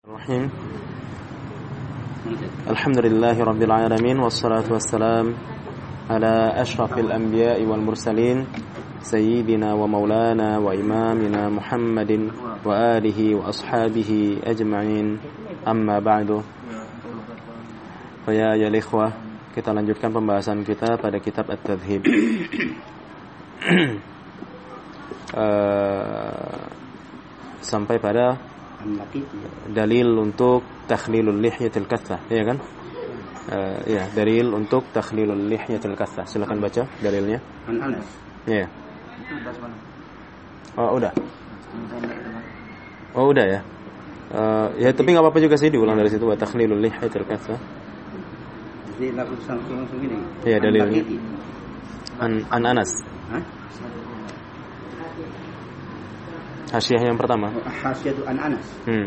Bismillahirrahmanirrahim. Alhamdulillahi rabbil alamin wassalatu wassalam ala asyrafil anbiya'i wal mursalin sayyidina wa maulana wa imamina Muhammadin wa alihi wa ashabihi ajma'in. Amma ba'du. Ya ikhwah, kita lanjutkan pembahasan kita pada kitab At-Tadhhib. Sampai pada dalil untuk takhlilul lihyatil kathah, ya kan? Ya, dalil untuk takhlilul lihyatil kathah. Silakan baca dalilnya. Anas. Ya. Oh, udah. Oh, udah ya. Ya, tapi enggak apa-apa juga sih diulang dari situ, wa takhlilul lihyatil kathah. Jadi langsung ini. Ya, dalilnya. An Anas. Hah? Hasyiah yang pertama. Hasyiatu an Anas.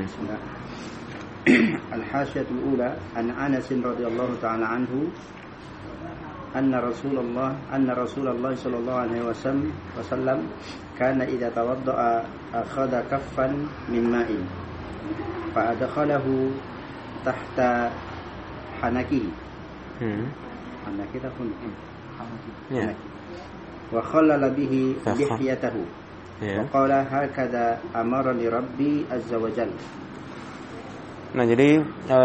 Al-hasyiatul ula an Anas radhiyallahu ta'ala anhu anna Rasulullah sallallahu alaihi wasallam kana idza tawadda'a akhadha kaffan min ma'in fa adkhalahu tahta hanakihi. Hanaki tafun. Ya. Wa khallala bihi lihiyatahu. Waqala hakadha amarani rabbi azza wa jalla. Nah, jadi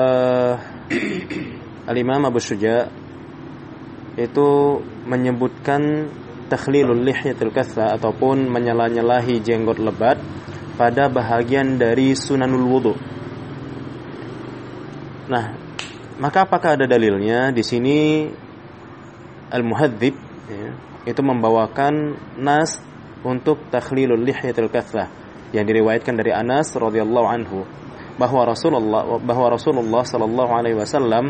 Al-Imam Abu Syuja itu menyebutkan takhlilul lihyatil katha ataupun menyela-nyelahi jenggot lebat pada bahagian dari sunanul wudu. Nah, maka apakah ada dalilnya? Di sini Al-Muhadzib ya, itu membawakan nas untuk takhlilul lihyatil kathah yang diriwayatkan dari Anas radhiyallahu anhu bahwa Rasulullah sallallahu alaihi wasallam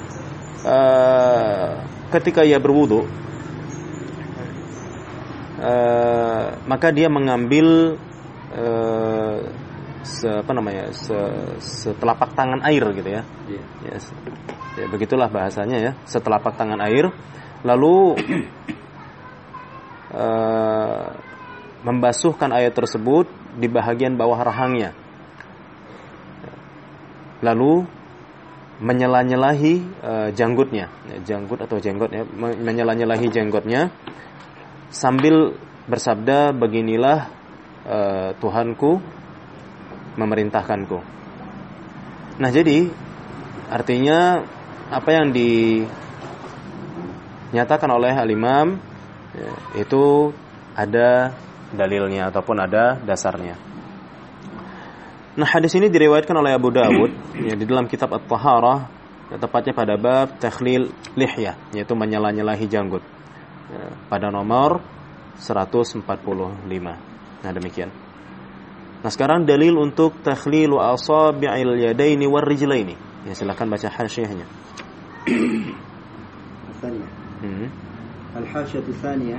ketika ia berwudu maka dia mengambil setelapak tangan air gitu ya. Ya, begitulah bahasanya ya, setelapak tangan air, lalu membasuhkan air tersebut di bahagian bawah rahangnya, lalu menyela-nyelahi janggutnya, menyela-nyelahi janggutnya sambil bersabda, beginilah Tuhanku memerintahkanku. Nah, jadi artinya apa yang dinyatakan oleh Al-Imam ya, itu ada dalilnya ataupun ada dasarnya. Nah, hadis ini diriwayatkan oleh Abu Dawud ya, di dalam kitab At-Taharah, tepatnya pada bab takhlil lihyah, yaitu menyela-nyelahi janggut ya, pada nomor 145. Nah, demikian. Nah, sekarang dalil untuk takhlilu asabi'il yadaini war rijlaini. Ya, silakan baca hasyiahnya. Al-hasyiatu tsaniyah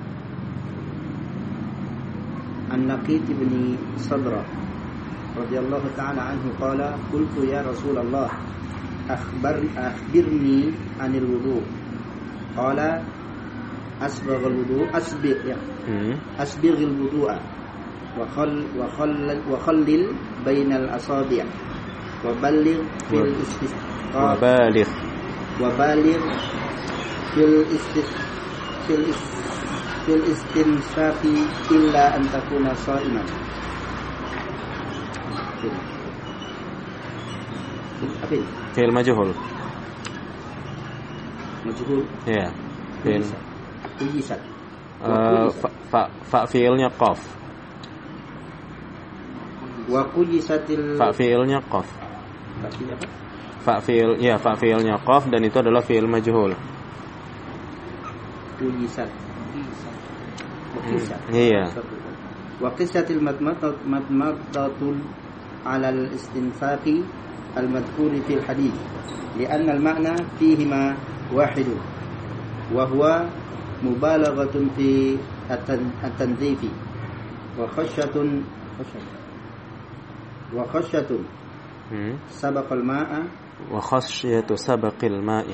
An-Naqit ibn Sadra radhiyallahu ta'ala anhu qala qultu ya Rasulullah akhbirni 'anil wudu. Qala asbighul wudu'a wa khallil bainal asabi' wa baligh fil istisqa fil istinsafi illa an takuna sha'iman. Fi'il majhul. Majhul. Ya. Fi'il. Kuyisat. Fa fi'ilnya qaf. Wa kuyisatil. Fa fi'ilnya qaf. Fa fi'ilnya qaf dan itu adalah fi'il majhul. Kuyisat. Iya. Wa qisatil matmadatul 'ala al-istinfaqi al-madhkuri fil hadith li'anna al-ma'na fihima wahid wa huwa mubalaghatun fi at-tanzifi wa khashyatun sabaqal ma'a wa khashyatu sabaqil ma'i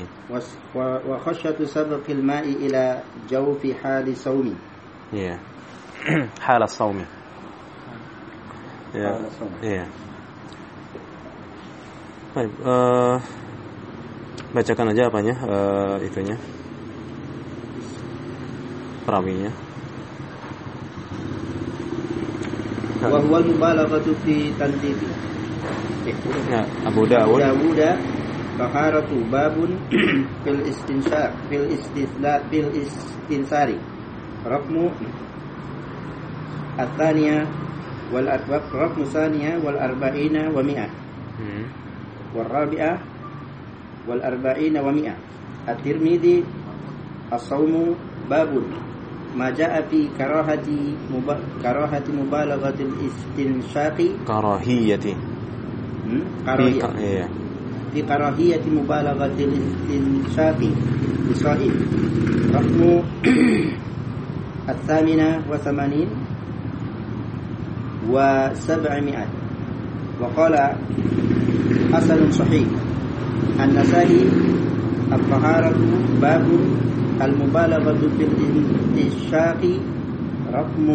ila jawfi hali sawmi. Ya. Hal as-sawmi. Ya. Baik, bacakan aja apanya itunya. Perawinya. Wa huwa al-mubalaghatu fi tandibi. Ya, Abu Dawud. Taharatu babun fil istinshaq fil istinsari. Raqmu at-thaniya wal arba'ah raqmu thaniya wal arba'ina wa mi'ah. Wal rabi'ah wal arba'ina wa mi'ah. At-Tirmidzi as-sawmu babun ma jaa fi karahati mubalaghatil istinshaqi karahiyati fi karahiyati mubalaghatil istinshaqi bisa'id raqmu الثامنة وثمانين و700 وقال حسن صحيح النسائي الطهارة باب المبالغة في الاستنشاق رقم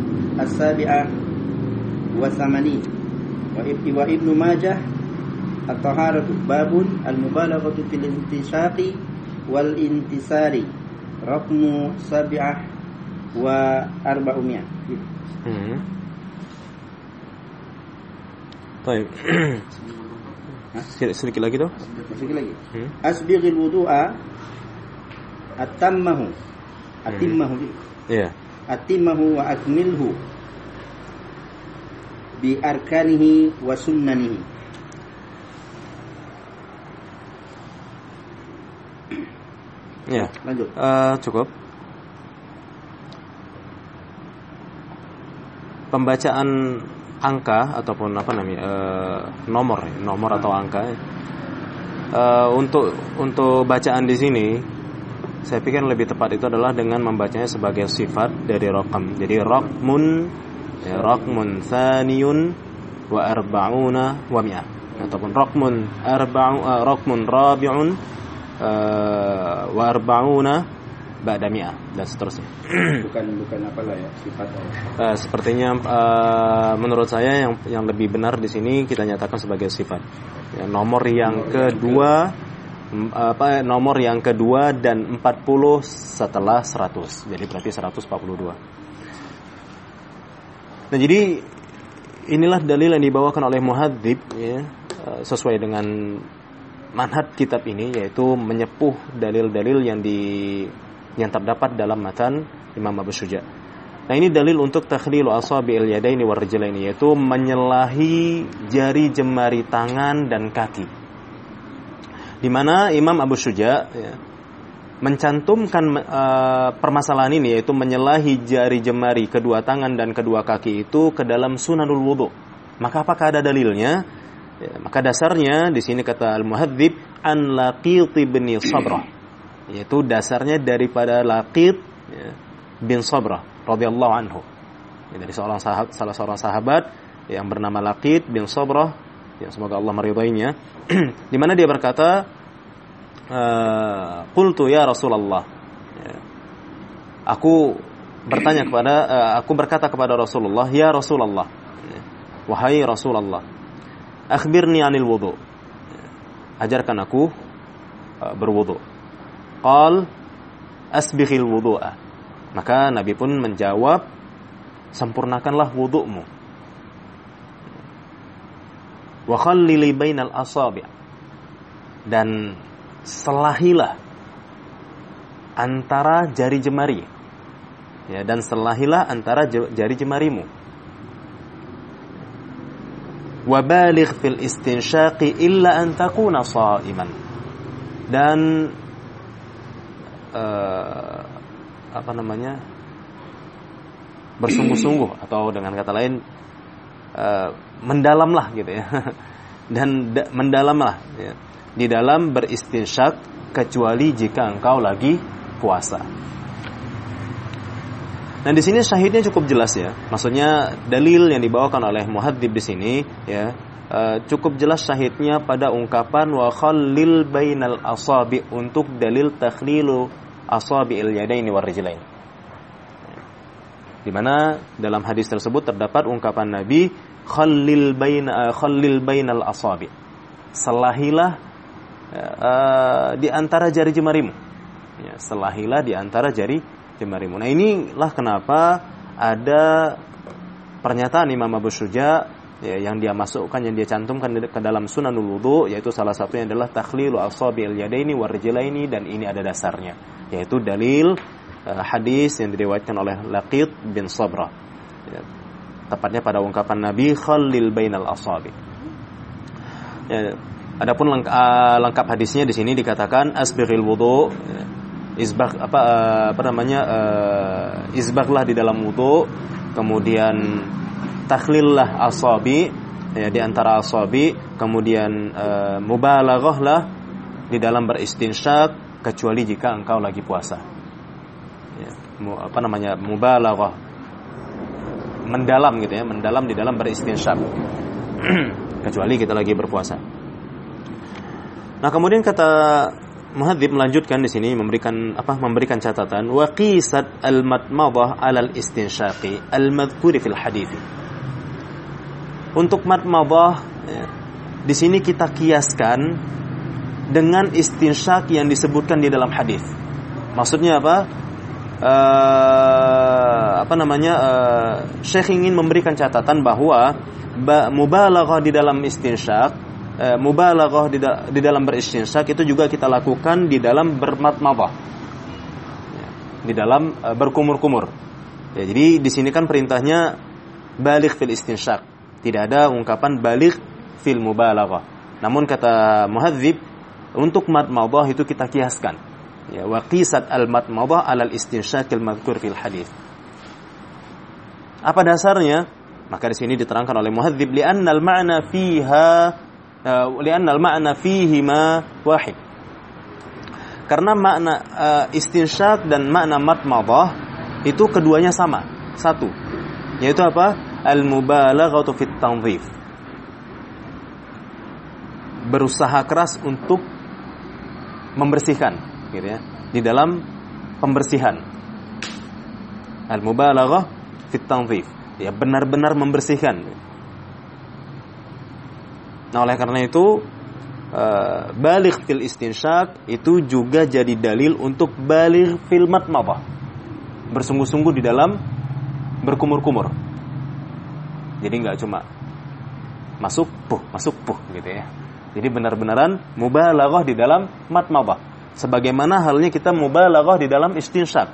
87 وابن ماجه الطهارة باب المبالغة في الاستنشاق والانتصار رقم 400. Baik. Sedikit lagi tuh. Sedikit lagi. Asbighil wudu'a atimmahu. Iya. Atimmahu wa akmilhu bi arkanihi wa sunnanihi. Ya. Lanjut. Cukup. Pembacaan angka ataupun apa namanya nomor atau angka untuk bacaan di sini saya pikir lebih tepat itu adalah dengan membacanya sebagai sifat dari raqam. Jadi raqmun thaniyun wa arba'una wa mi'ah ataupun raqmun rabi'un wa arba'una ba'da mi'ah dan seterusnya. Bukan apalah ya sifat. Sepertinya menurut saya yang lebih benar di sini kita nyatakan sebagai sifat. Ya, nomor yang kedua dan 40 setelah 100. Jadi berarti 142. Nah, jadi inilah dalil yang dibawakan oleh muhadzib ya, sesuai dengan manhaj kitab ini, yaitu menyepuh dalil-dalil yang terdapat dalam matan Imam Abu Syuja. Nah, ini dalil untuk takhlilu asabi'il yadaini war rijlaini, yaitu menyelahi jari jemari tangan dan kaki. Di mana Imam Abu Syuja ya, mencantumkan permasalahan ini, yaitu menyelahi jari jemari kedua tangan dan kedua kaki itu ke dalam sunanul wudu. Maka apakah ada dalilnya? Ya, maka dasarnya di sini kata al-muhadzib an Laqit bin Sabrah, yaitu dasarnya daripada Laqit ya, bin Sabrah radhiyallahu anhu. Ya, dari salah seorang sahabat yang bernama Laqit bin Sabrah, yang semoga Allah meridainya, di mana dia berkata, qultu ya Rasulullah, ya, aku berkata kepada Rasulullah, ya Rasulullah, ya, wahai Rasulullah, akhbirni anil wudu, ajarkan aku berwudu. Qal asbighil wudu'a, maka Nabi pun menjawab, sempurnakanlah wudu'mu. Wa khallili bainal asabi', dan selahilah antara jari jemari. Ya, dan selahilah antara jari jemarimu. Wa baligh fil istinsyaqi illa an takuna sha'iman, dan bersungguh-sungguh, atau dengan kata lain mendalamlah gitu ya. Dan mendalamlah ya, di dalam beristinsyak, kecuali jika engkau lagi puasa. Nah, di sini syahidnya cukup jelas ya. Maksudnya dalil yang dibawakan oleh muhadzib di sini ya, cukup jelas syahidnya pada ungkapan wa khallil bainal asabi, untuk dalil takhlilu asabi'il yadaini war rijlain. Di mana dalam hadis tersebut terdapat ungkapan Nabi khallil bainal asabi, selahilah di antara jari jemarimu. Ya, selahilah di antara jari jemarimu. Nah, inilah kenapa ada pernyataan Imam Abu Syuja yang dia masukkan, yang dia cantumkan ke dalam Sunanul Wudu, yaitu salah satunya adalah takhlilu asabi'il yadaini warrijlaini, dan ini ada dasarnya, yaitu dalil hadis yang diriwayatkan oleh Laqit bin Sabra, ya, tepatnya pada ungkapan Nabi khallil bainal asabi. Ya, adapun lengkap hadisnya di sini dikatakan asbighil wudu, isbagh isbaghlah di dalam wudu, kemudian takhlillah asabi, ya, di antara asabi, kemudian mubalaghahlah di dalam beristinsyak kecuali jika engkau lagi puasa. Ya, mubalaghah, mendalam gitu ya, mendalam di dalam beristinsyak kecuali kita lagi berpuasa. Nah, kemudian kata Muhadzib melanjutkan di sini memberikan catatan wa qisat al-matmadah 'ala al-istinsyaqi al-madhkuri fil hadits. Untuk matmadah, ya, di sini kita kiaskan dengan istinsyak yang disebutkan di dalam hadis. Maksudnya apa? Syekh ingin memberikan catatan bahwa mubalaghah di dalam istinsyak, mubalaghah di dalam beristinsyak itu juga kita lakukan di dalam bermatmadah, ya, di dalam berkumur-kumur. Ya, jadi di sini kan perintahnya baligh fil istinsyak, tidak ada ungkapan baligh fil mubalaghah. Namun kata Muhadzib, untuk matmadah itu kita kiaskan. Ya, wa qisat al-matmadah 'ala al-istinsyak al-madhkur fil hadits. Apa dasarnya? Maka di sini diterangkan oleh Muhadzib li'anna al-ma'na fihima wahid. Karena makna istinsyak dan makna matmadah itu keduanya sama, satu. Yaitu apa? Al-mubalaghatu fit tanzif. Berusaha keras untuk membersihkan, gitu ya, di dalam pembersihan. Al-mubalaghah fit tanzif, ya, benar-benar membersihkan. Nah, oleh karena itu baligh fil istinsyak itu juga jadi dalil untuk baligh fil matmadah, bersungguh-sungguh di dalam berkumur-kumur. Jadi nggak cuma masuk puh gitu ya. Jadi benar-benaran mubalaghah di dalam matmadah, sebagaimana halnya kita mubalaghah di dalam istinsyak.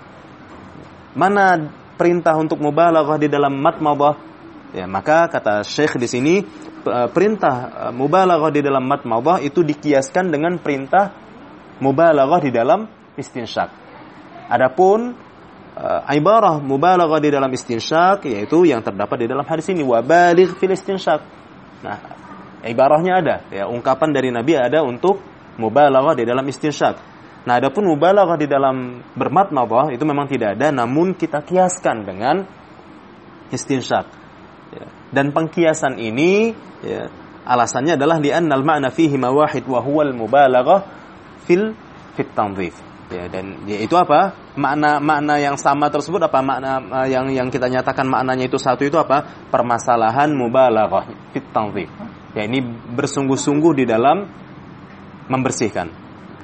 Mana perintah untuk mubalaghah di dalam matmadah? Ya, maka kata Syekh di sini perintah mubalaghah di dalam matmadah itu dikiaskan dengan perintah mubalaghah di dalam istinsyak. Adapun ibarah mubalaghah di dalam istinsyak yaitu yang terdapat di dalam hadis ini, wa baligh fil istinsyak. Nah, ibarahnya ada, ya, ungkapan dari Nabi ada untuk mubalaghah di dalam istinsyak. Nah, adapun mubalaghah di dalam bermatmadah itu memang tidak ada, namun kita kiaskan dengan istinsyak. Ya. Dan pengkiasan ini, ya, alasannya adalah li'annal ma'na fihi ma wahid wa huwal mubalaghah fit tanzif. Ya, dan ya, itu apa? Makna yang sama tersebut apa? Makna yang kita nyatakan maknanya itu satu itu apa? Permasalahan mubalaghah fit tanzif. Ya, ini bersungguh-sungguh di dalam membersihkan.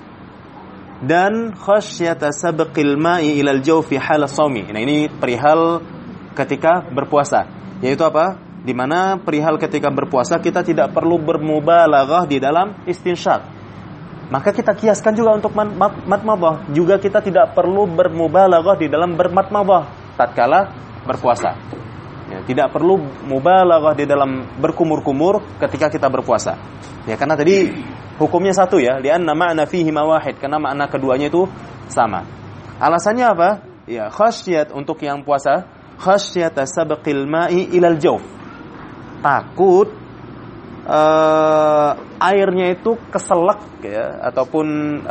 Dan khasyata sabqil ma'i ilal jawfi hala shaumi. Nah, ini perihal ketika berpuasa. Yaitu apa? Di mana perihal ketika berpuasa kita tidak perlu bermubalaghah di dalam istinsyak. Maka kita kiaskan juga untuk matmadah. Juga kita tidak perlu bermubalaghah di dalam bermatmadah tatkala berpuasa. Ya, tidak perlu mubalaghah di dalam berkumur-kumur ketika kita berpuasa. Ya, karena tadi hukumnya satu, ya, li'anna ma'na fihi ma wahid, karena makna keduanya itu sama. Alasannya apa? Ya, khasyat untuk yang puasa, khasyata sabqil ma'i ilal jawf. Takut airnya itu keselak, ya, ataupun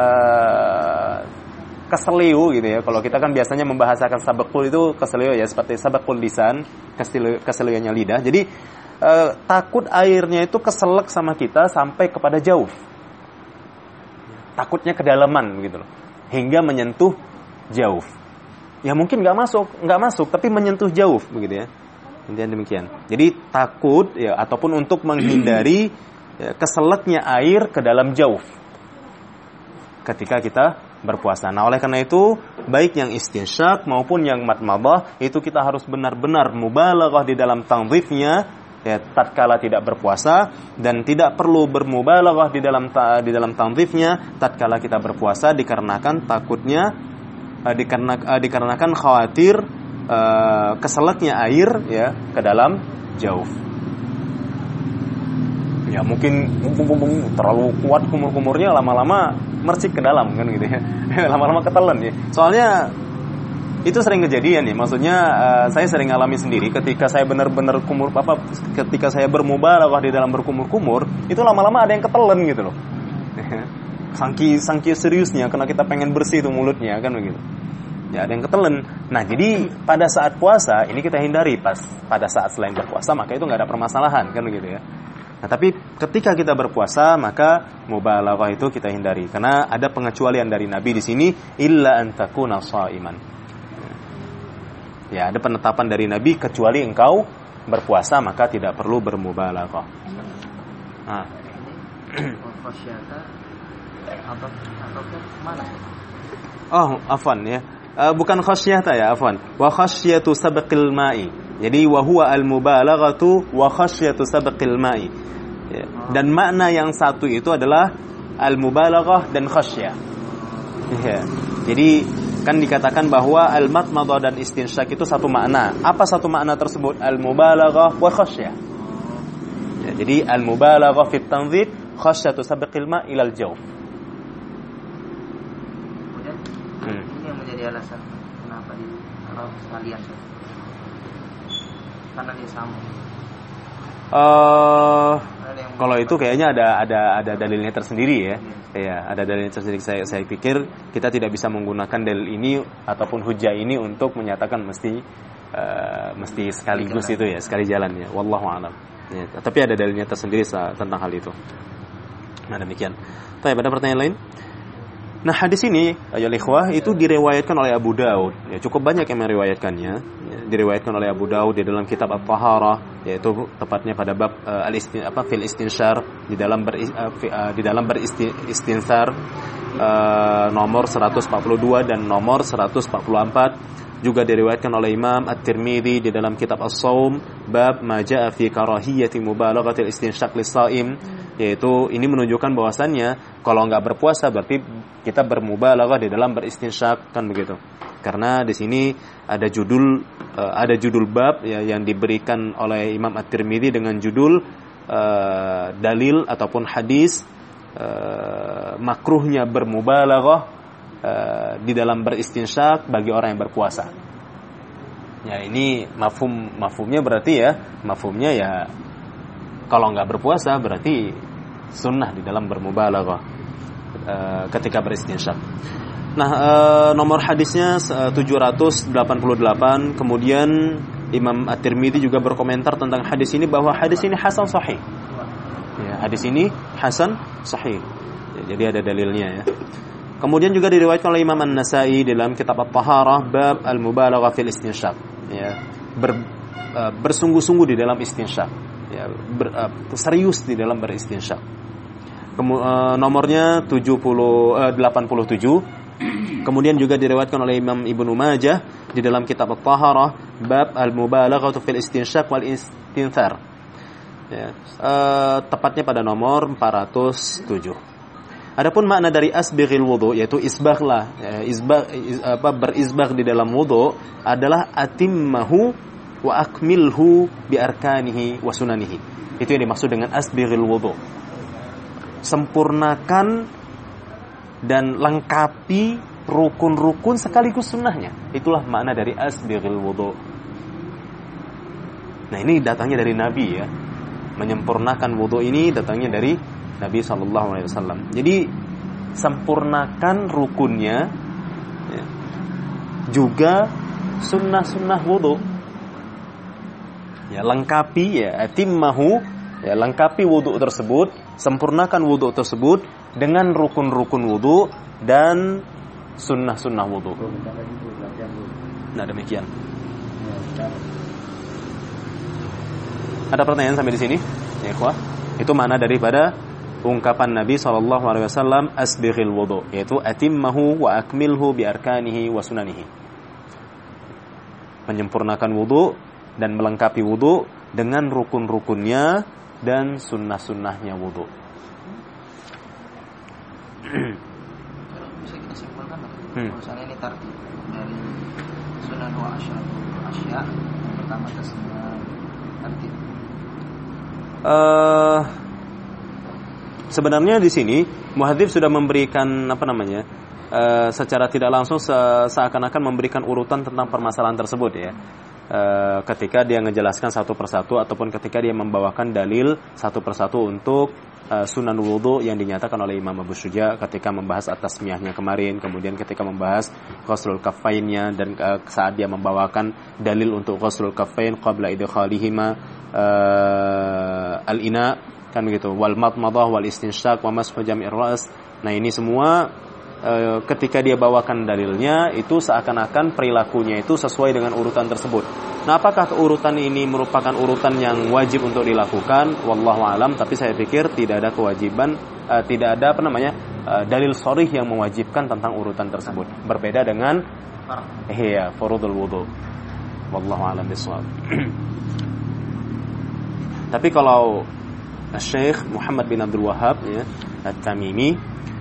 keseliu gitu ya. Kalau kita kan biasanya membahasakan sabqul itu keseliu, ya, seperti sabqul lisan, keseliunya lidah. Jadi takut airnya itu keselak sama kita sampai kepada jauh. Takutnya kedalaman gitu loh, hingga menyentuh jauh. Ya mungkin nggak masuk, tapi menyentuh jauh begitu ya. Intinya demikian. Jadi takut, ya, ataupun untuk menghindari keselaknya air ke dalam jauf ketika kita berpuasa. Nah, oleh karena itu baik yang istinsyak maupun yang madmadah itu kita harus benar-benar mubalaghah di dalam tanzifnya tatkala tidak berpuasa, dan tidak perlu bermubalaghah di dalam tanzifnya tatkala kita berpuasa dikarenakan takutnya dikarenakan khawatir keselaknya air ke dalam jauf. Ya mungkin terlalu kuat kumur-kumurnya, lama-lama mercik ke dalam kan gitu ya. Lama-lama ketelan ya. Soalnya itu sering kejadian ya. Maksudnya saya sering alami sendiri ketika saya benar-benar ketika saya bermubalaghah di dalam berkumur-kumur, itu lama-lama ada yang ketelan gitu loh. Sangki seriusnya karena kita pengen bersih itu mulutnya kan begitu. Ya ada yang ketelan. Nah, jadi pada saat puasa ini kita hindari. Pada saat selain berpuasa maka itu enggak ada permasalahan kan begitu ya. Nah, tapi ketika kita berpuasa maka mubalaghah itu kita hindari karena ada pengecualian dari Nabi di sini, illa an takuna shaiman. Ya, ada penetapan dari Nabi kecuali engkau berpuasa maka tidak perlu bermubalaghah. Nah, khasyata atau mana? Oh, afwan ya. Bukan khasyata ya, afwan. Wa khasyatu sabqil ma'i. Jadi wa huwa al-mubalaghatu wa khasyatu sabqil ma'i. Ya. Dan makna yang satu itu adalah al-mubalaghah dan khasyah. Ya. Jadi kan dikatakan bahwa al-madmadah dan istinsyak itu satu makna. Apa satu makna tersebut? Al-mubalaghah wa khasyah. Ya, jadi al-mubalaghah fit tanzif, khasyatu sabqil ma'i ilal jawf. Kemudian ini yang menjadi alasan kenapa dia kalau sekalian karena dia sama. Kalau itu kayaknya ada dalilnya tersendiri ya. Ya, ada dalilnya tersendiri. Saya pikir kita tidak bisa menggunakan dalil ini ataupun hujah ini untuk menyatakan mesti sekaligus itu ya, sekali jalan ya. Wallahu a'lam. Ya, tapi ada dalilnya tersendiri tentang hal itu. Nah, demikian. Baik, ada pertanyaan lain? Nah, hadis ini ya ikhwah itu diriwayatkan oleh Abu Daud. Ya, cukup banyak yang meriwayatkannya. Ya, diriwayatkan oleh Abu Daud di dalam kitab At-Taharah, yaitu tepatnya pada bab fil istinsyar, di dalam beristinsar nomor 142 dan nomor 144. Juga diriwayatkan oleh Imam At-Tirmidzi di dalam kitab As-Shaum bab ma jaa fi karahiyati mubalaghatil istinsyaq lis-shaim, yaitu ini menunjukkan bahwasannya kalau enggak berpuasa berarti kita bermubalaghah di dalam beristinsyak kan begitu. Karena di sini ada judul bab ya, yang diberikan oleh Imam At-Tirmidzi dengan judul dalil ataupun hadis makruhnya bermubalaghah di dalam beristinsyak bagi orang yang berpuasa. Ya, ini mafhumnya berarti ya, kalau enggak berpuasa berarti sunnah di dalam bermubalaghah ketika beristinsyak. Nah, nomor hadisnya 788. Kemudian Imam At-Tirmidzi juga berkomentar tentang hadis ini bahwa hadis ini hasan sahih. Ya, hadis ini hasan sahih. Ya, jadi ada dalilnya ya. Kemudian juga diriwayatkan oleh Imam An-Nasa'i dalam kitab At-Taharah bab al-mubalaghah fil istinsyak. Ya, bersungguh-sungguh di dalam istinsyak. Ya, serius di dalam beristinsyak. Nomornya 87. Kemudian juga diriwayatkan oleh Imam Ibnu Majah di dalam kitab At-Taharah bab al-mubalaghah fil istinsyak wal istinthar. Ya, tepatnya pada nomor 407. Adapun makna dari asbighil wudu, yaitu isbaghlah, berisbagh di dalam wudu adalah atimmahu wa akmilhu bi arkanihi wa sunanihi. Itu yang dimaksud dengan asbighil wudu. Sempurnakan dan lengkapi rukun-rukun sekaligus sunnahnya. Itulah makna dari asbighil wudu. Nah, ini datangnya dari Nabi ya. Menyempurnakan wudu ini datangnya dari Nabi SAW. Jadi sempurnakan rukunnya ya, juga sunnah-sunnah wudu. Ya, lengkapi ya atimmahu, ya lengkapi wudu tersebut, sempurnakan wudu tersebut dengan rukun-rukun wudu dan sunnah-sunnah wudu. Nah, demikian. Ada pertanyaan sampai di sini? Ya, ikhwah. Itu makna daripada ungkapan Nabi SAW, asbighil wudu, yaitu atimmahu wa akmilhu bi arkanihi wa sunanihi. Menyempurnakan wudu dan melengkapi wudu dengan rukun-rukunnya dan sunnah-sunnahnya wudu. Bisa kita simpulkan misalnya ini tartib dari sunan wa asya yang pertama tasmiyah tartib. Sebenarnya di sini muhadzib sudah memberikan secara tidak langsung seakan-akan memberikan urutan tentang permasalahan tersebut ya. Ketika dia menjelaskan satu persatu ataupun ketika dia membawakan dalil satu persatu untuk sunan wudu yang dinyatakan oleh Imam Abu Syuja ketika membahas at-tasmiyahnya kemarin, kemudian ketika membahas ghuslul kaffainnya, dan saat dia membawakan dalil untuk ghuslul kaffain qabla idkhalihima al-ina, kan begitu, wal madmadah wal istinsyaq wa mashu jami'ir ra's. Nah, ini semua ketika dia bawakan dalilnya itu seakan-akan perilakunya itu sesuai dengan urutan tersebut. Nah, apakah urutan ini merupakan urutan yang wajib untuk dilakukan? Wallahu alam, tapi saya pikir tidak ada kewajiban, tidak ada dalil sharih yang mewajibkan tentang urutan tersebut. Berbeda dengan furudul wudu. Wallahu alam bishawab. Tapi kalau Syekh Muhammad bin Abdul Wahhab ya, At-Tamimi,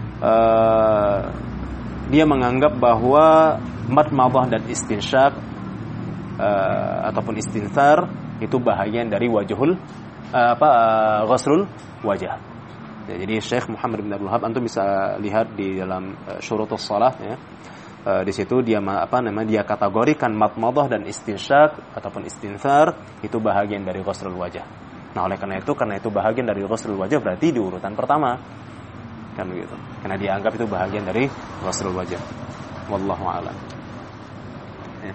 dia menganggap bahwa madmadah dan istinsyaq ataupun istinthar itu bahagian dari ghuslul wajah. Ya, jadi Syekh Muhammad bin Abdul Wahhab antum bisa lihat di dalam syurutus shalah ya. Di situ dia dia kategorikan madmadah dan istinsyaq ataupun istinthar itu bahagian dari ghuslul wajah. Nah, oleh karena itu bahagian dari ghuslul wajah berarti di urutan pertama. Kan begitu. Karena dianggap itu bahagian dari ghuslul wajah. Wallahu a'lam. Ya.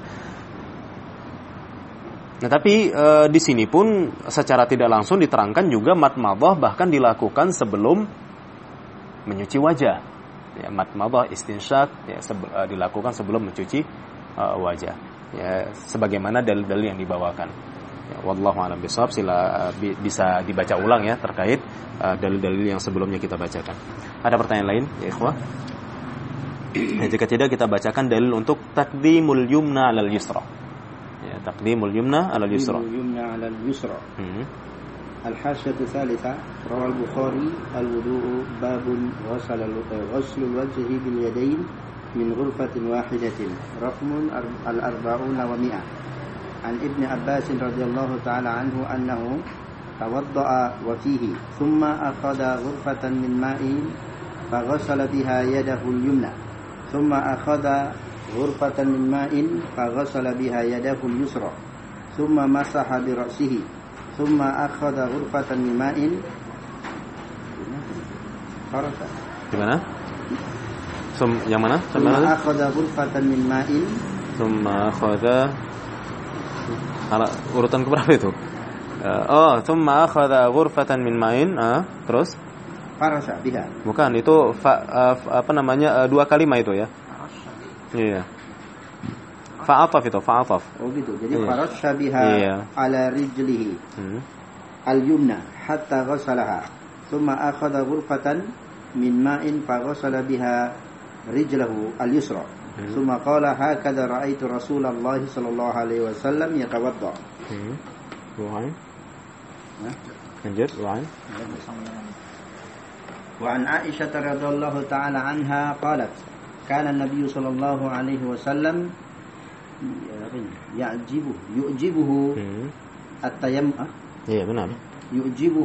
Nah, tapi di sini pun secara tidak langsung diterangkan juga madmadah bahkan dilakukan sebelum mencuci wajah. Ya, madmadah istinsyaq ya, dilakukan sebelum mencuci wajah. Ya, sebagaimana dalil-dalil yang dibawakan. Ya, wallahu a'lam bishawab, bisa dibaca ulang ya terkait dalil-dalil yang sebelumnya kita bacakan. Ada pertanyaan lain ya ikhwah? Ya, jika tidak kita bacakan dalil untuk taqdimul yumna 'alal yusra. Ya, taqdimul yumna 'alal yusra. الحاشية الثالثة روى البخاري الوضوء باب غسل الوجه باليدين من غرفة واحدة رقم 40 و100 عن ابن عباس رضي الله تعالى عنه أنه توضأ وفيه ثم أخذ غرفة من ماء فغسل بها يده اليمنى ثم أخذ غرفة من ماء فغسل بها يده اليسرى ثم مسح برأسه ثم أخذ غرفة من ماء gimana? Yang mana? ثم أخذ غرفة من ماء ثم أخذ urutan keberapa itu? ثم أخذ غرفة من ماء terus? Farasha biha. Bukan, itu dua kalimat itu ya. Iya. Fa'ataf itu, fa'ataf. Oh gitu. Jadi farasha biha ala rijlihi al-yumna hatta ghasalaha. Thumma akhadha ghurfatan min ma'in fa ghasala biha rijlahu al-yusra. Thumma qala hakadha ra'aitu Rasulullah sallallahu alaihi wasallam yatawadda. Lanjut, وعن عائشة رضي الله تعالى عنها قالت كان النبي صلى الله عليه وسلم يعجبه التيمم. Iya benar. يعجبه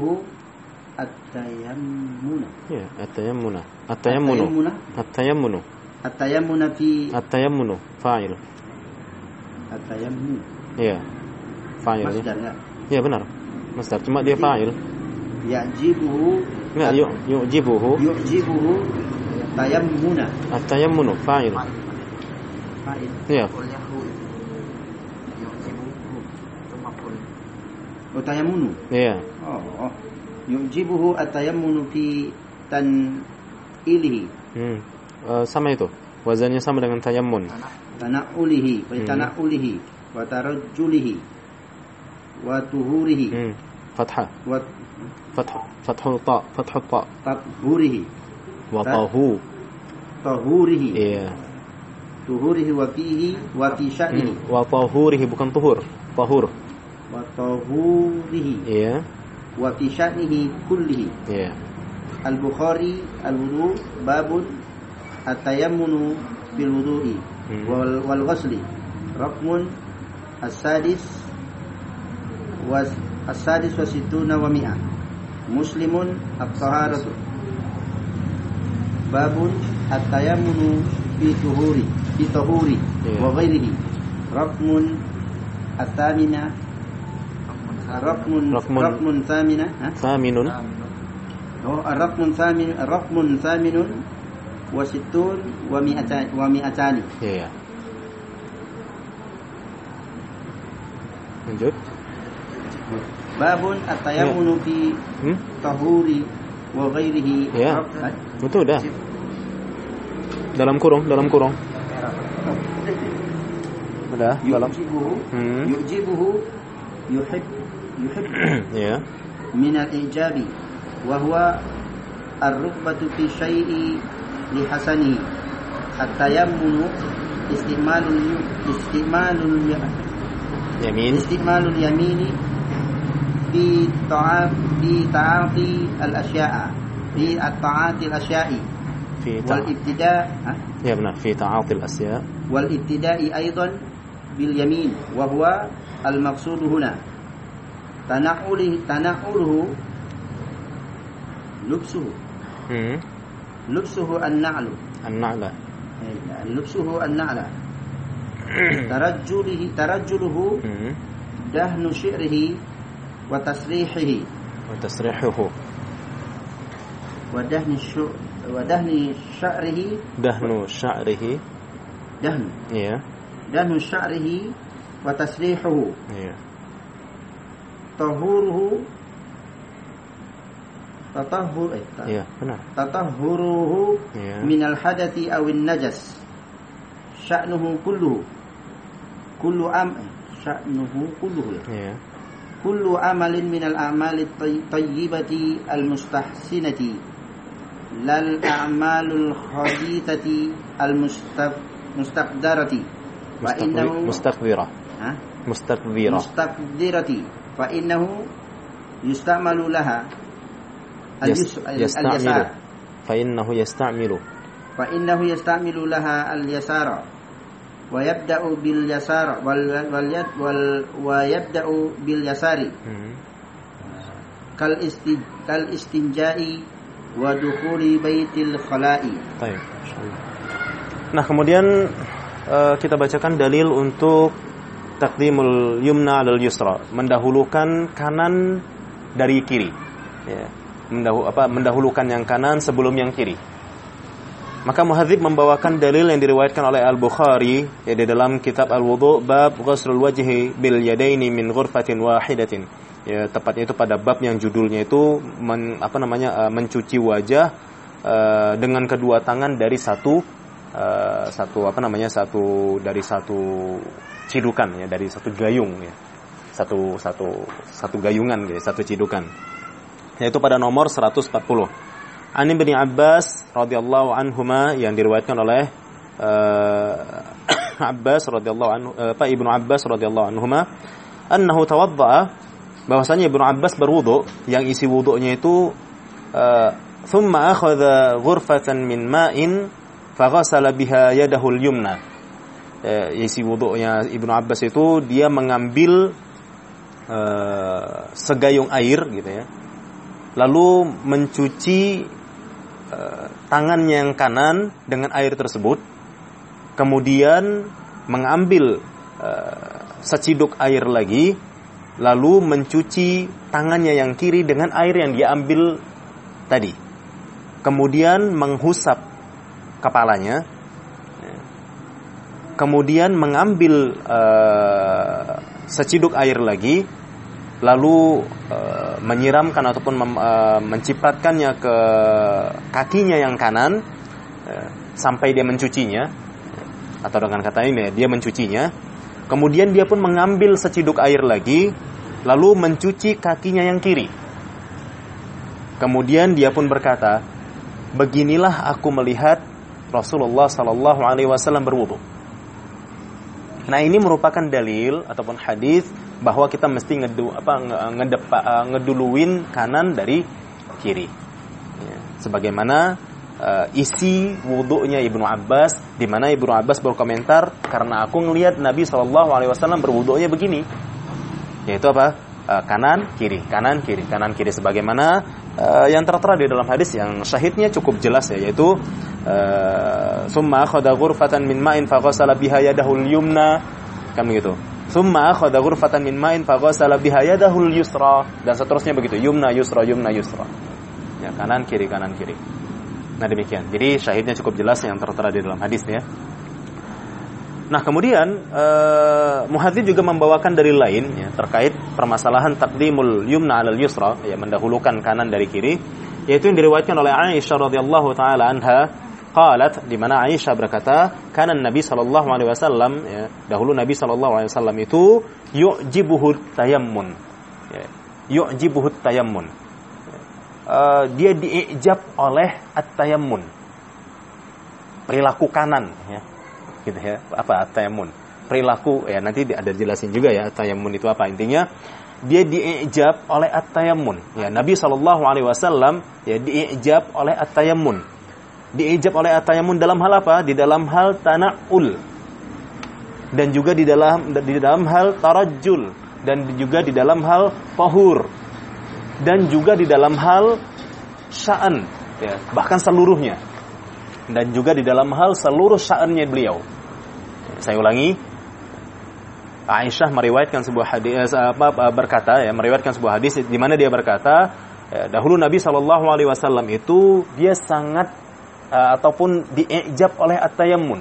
التيمم. Iya, التيمم في فاعل. التيمم. Iya. Fa'il. Masdarnya. Iya benar. Masdar, cuma dia fa'il. Ya'jibuhu. Enggak, yu'jibuhu. Tayammuna. At-tayammunu fa'il. Fa'il. Iya. Tayammunu. Iya. Oh. Yu'jibuhu at-tayammunu fi tan'ilihi. Sama itu. Wazannya sama dengan tayammun. Tana'ulihi, wa tarajjulihi, wa tuhurihi. Fathah. Fathul ta. Tathurihi. Wa tahu. Tahurihi. Iya. Tuhurihi wa fihi wa fi sya'nihi. Wa tahurihi, bukan tuhur. Tahur. Wa tahurihi. Iya. Wa fi sya'nihi kullihi. Iya. Al-Bukhari al-wudu babun at-tayammunu bil wudu'i wal ghusli. Raqmun as-sadis wa sittuna wa mi'ah. Muslimun at-taharatu. Babun at-tayammunu fi tuhuri wa ghairihi. Raqmun at-thamina. Raqmun thamina. Thaminun. Raqmun thaminun wa sittun wa mi'atani. Iya. Lanjut. Babun at-tayammunu fi tahuri wa ghairihi. Ya. Itu udah. Dalam kurung. Udah, dalam. Yujibuhu yuhib Ya. min al-ijabi wa huwa ar-rukbatu fi syai'i li hasanihi. At-tayammunu istimalul yamini في تعاطي الأشياء والابتداء يا ابن في تعاطي الأشياء والابتداء أيضا باليمين وهو المقصود هنا تنعله لبسه النعل لبسه النعل ترجله دهن شعره وتسريحه ودهن شعره دهن شعره وتسريحه طهوره تطهره من الحدث أو النجس شأنه كله كل عمل من الأعمال الطيبة المستحسنة لا الأعمال الخبيثة المستقدرة مستقدرة فإنه يستعمل لها اليسار فإنه يستعمل لها اليسار ويبدأ باليسار كالاستنجاء ودخول بيت الخلاء. Baik. Nah, kemudian kita bacakan dalil untuk taqdimul yumna 'alal yusra, mendahulukan kanan dari kiri. Ya. Mendahulukan yang kanan sebelum yang kiri. Maka muhadzib membawakan dalil yang diriwayatkan oleh Al-Bukhari ya, di dalam kitab Al-Wudu bab ghuslul wajhi bil yadaini min ghurfatin wahidatin. Ya, tepatnya itu pada bab yang judulnya itu mencuci wajah dengan kedua tangan dari satu cidukan ya, dari satu gayung ya. Satu gayungan ya, satu cidukan. Yaitu pada nomor 140. An Ibnu Abbas radhiyallahu anhuma, yang diriwayatkan oleh Ibnu Abbas radhiyallahu anhuma, annahu tawaddaa, bahwasanya Ibnu Abbas berwudu, yang isi wudunya itu thumma akhadha ghurfatan min ma'in faghasala biha yadahu al-yumna. Isi wudunya Ibnu Abbas itu dia mengambil segayung air gitu ya, lalu mencuci tangannya yang kanan dengan air tersebut, kemudian mengambil seciduk air lagi, lalu mencuci tangannya yang kiri dengan air yang dia ambil tadi, kemudian menghusap kepalanya, kemudian mengambil seciduk air lagi, lalu menyiramkan ataupun mencipratkannya ke kakinya yang kanan sampai dia mencucinya, atau dengan kata ini dia mencucinya. Kemudian dia pun mengambil seciduk air lagi, lalu mencuci kakinya yang kiri. Kemudian dia pun berkata, beginilah aku melihat Rasulullah sallallahu alaihi wasallam berwudu. Nah, ini merupakan dalil ataupun hadis bahwa kita mesti ngeduluin kanan dari kiri. Ya, sebagaimana isi wudunya Ibnu Abbas, di mana Ibnu Abbas berkomentar, karena aku ngelihat Nabi sallallahu alaihi wasallam berwudunya begini. Yaitu apa? Kanan kiri, kanan kiri, kanan kiri, sebagaimana yang tertera di dalam hadis yang syahidnya cukup jelas ya, yaitu summa akhadha ghurfatan min ma'in faghasala biha yadahul yumna, kan begitu. Summa akhadha ghurfatan min ma'in faghasala biha yadahul yusra, dan seterusnya begitu, yumna yusra yumna yusra. Ya, kanan kiri kanan kiri. Nah, demikian. Jadi syahidnya cukup jelas yang tertera di dalam hadis ya. Nah, kemudian Muhadzib juga membawakan dalil lain ya, terkait permasalahan taqdimul yumna 'alal yusra, ya, mendahulukan kanan dari kiri, yaitu yang diriwayatkan oleh Aisyah radhiyallahu taala anha, qalat, di mana Aisyah berkata, kana Nabi sallallahu alaihi wasallam, ya, dahulu Nabi sallallahu alaihi wasallam itu yu'jibuhu tayammun. Ya, yu'jibuhu tayammun. Dia diijab oleh at-tayammun. Perilaku kanan ya. Gitu ya, apa at-tayammun, perilaku ya, nanti ada jelasin juga ya at-tayammun itu apa. Intinya dia diijab oleh at-tayammun ya, Nabi sallallahu alaihi wasallam ya diijab oleh at-tayammun. Diijab oleh at-tayammun dalam hal apa? Di dalam hal tana'ul, dan juga di dalam hal tarajjul, dan juga di dalam hal tahur, dan juga di dalam hal sya'an ya, bahkan seluruhnya, dan juga di dalam hal seluruh sya'annya beliau. Saya ulangi, Aisyah meriwayatkan sebuah hadis, meriwayatkan sebuah hadis di mana dia berkata, dahulu Nabi sallallahu alaihi wasallam itu dia sangat ataupun diijab oleh at-tayammun.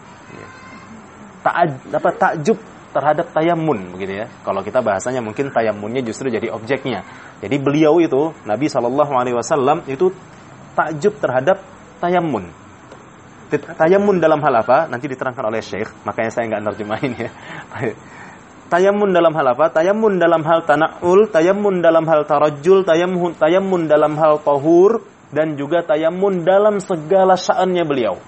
Takjub terhadap tayammun begitu ya. Kalau kita bahasanya mungkin tayammunnya justru jadi objeknya. Jadi beliau itu Nabi sallallahu alaihi wasallam itu takjub terhadap tayammun. Tayammun dalam hal apa? Nanti diterangkan oleh Syekh, makanya saya nggak nerjemahin ya. Tayammun dalam hal apa? Tayammun dalam hal tana'ul, tayammun dalam hal tarajjul, tayammun dalam hal tahur, dan juga tayammun dalam segala sya'annya beliau.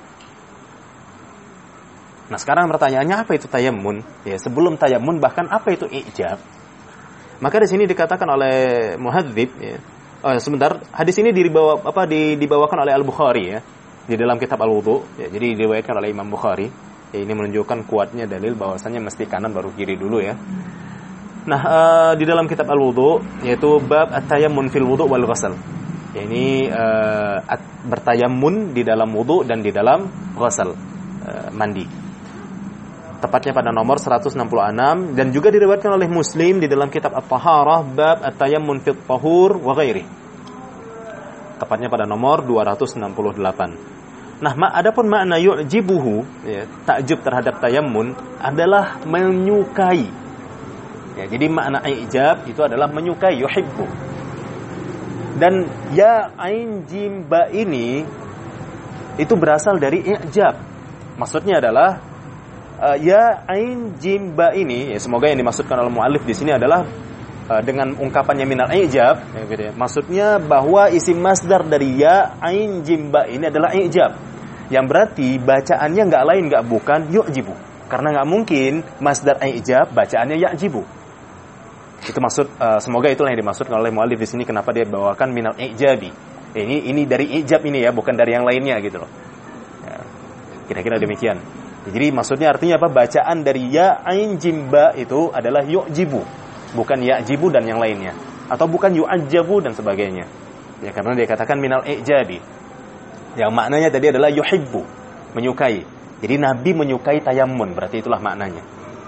Nah, sekarang pertanyaannya, apa itu tayammun? Ya, sebelum tayammun bahkan apa itu ijab? Maka di sini dikatakan oleh Muhadzib ya. Oh, sebentar, hadis ini dibawakan oleh Al-Bukhari ya, di dalam kitab Al-Wudu ya, jadi diriwayatkan oleh Imam Bukhari ya, ini menunjukkan kuatnya dalil bahwasanya mesti kanan baru kiri dulu ya. Nah, di dalam kitab Al-Wudu yaitu bab at-tayammun fil wudu wal ghusl ya, ini bertayammun di dalam wudu dan di dalam ghusl, mandi, tepatnya pada nomor 166, dan juga diriwayatkan oleh Muslim di dalam kitab At-Taharah bab at-tayammun fit tahur wa ghairi, tepatnya pada nomor 268. Nah, adapun makna yu'jibuhu ya, takjub terhadap tayammun adalah menyukai. Ya, jadi makna ijab itu adalah menyukai, yuhibbu. Dan ya ain jim ba ini itu berasal dari ijab. Maksudnya adalah ya ain jim ba ini, ya, semoga yang dimaksudkan oleh muallif di sini adalah dengan ungkapannya minal ijab ya, gitu ya. Maksudnya bahwa isim masdar dari ya ain jim ba ini adalah ijab, yang berarti bacaannya nggak lain nggak bukan yu'jibu, karena nggak mungkin masdar ijab bacaannya ya'jibu. Itu maksud, semoga itulah yang dimaksudkan oleh muallif di sini, kenapa dia bawakan minal ijabi. Ini dari ijab ini ya, bukan dari yang lainnya gitu loh. Ya, kira-kira demikian. Jadi maksudnya artinya apa? Bacaan dari ya ain jim ba itu adalah yu'jibu, bukan ya'jibu dan yang lainnya, atau bukan yu'ajjabu dan sebagainya. Ya, karena dia katakan minal ijabi, yang maknanya tadi adalah yuhibbu, menyukai. Jadi Nabi menyukai tayammun, berarti itulah maknanya.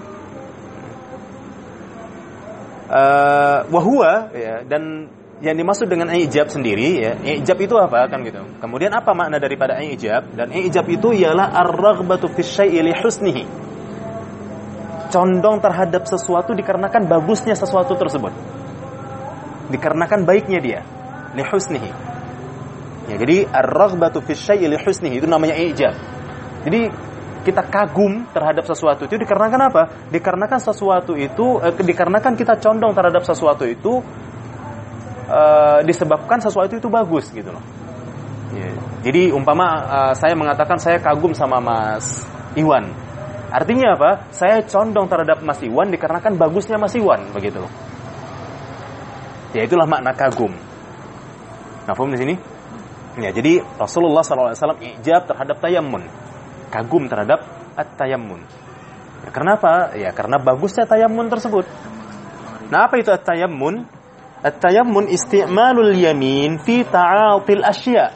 Wahua ya, dan yang dimaksud dengan ijab sendiri ya, ijab itu apa kan gitu. Kemudian apa makna daripada ijab? Dan ijab itu ialah ar-raghbatu fi syai'i li husnihi. Condong terhadap sesuatu dikarenakan bagusnya sesuatu tersebut. Dikarenakan baiknya dia, li husnihi. Ya, jadi ar-raghbatu fi syai'i li husnihi itu namanya ijab. Jadi kita kagum terhadap sesuatu itu dikarenakan apa? Dikarenakan sesuatu itu dikarenakan kita condong terhadap sesuatu itu disebabkan sesuatu itu bagus gitu loh. Ya. Jadi umpama saya mengatakan saya kagum sama Mas Iwan. Artinya apa? Saya condong terhadap Mas Iwan dikarenakan bagusnya Mas Iwan, begitu loh. Ya itulah makna kagum. Mafhum di sini? Ya, jadi Rasulullah SAW ijab terhadap tayammun. Kagum terhadap at-tayammun. Ya, kenapa? Ya karena bagusnya tayammun tersebut. Nah, apa itu at-tayammun? At-tayammun isti'malul yamin fi ta'atil asya'.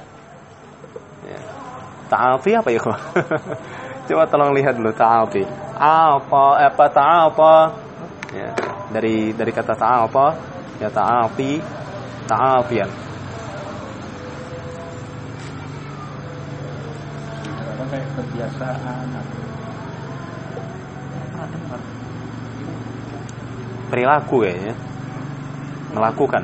Ta'ati apa ya? Coba tolong lihat dulu ta'ati. Apa ta'ata? Ya, dari kata ta'ata ya ta'ati, ta'atian. Kayak kebiasaan. Perilaku kayaknya. Melakukan.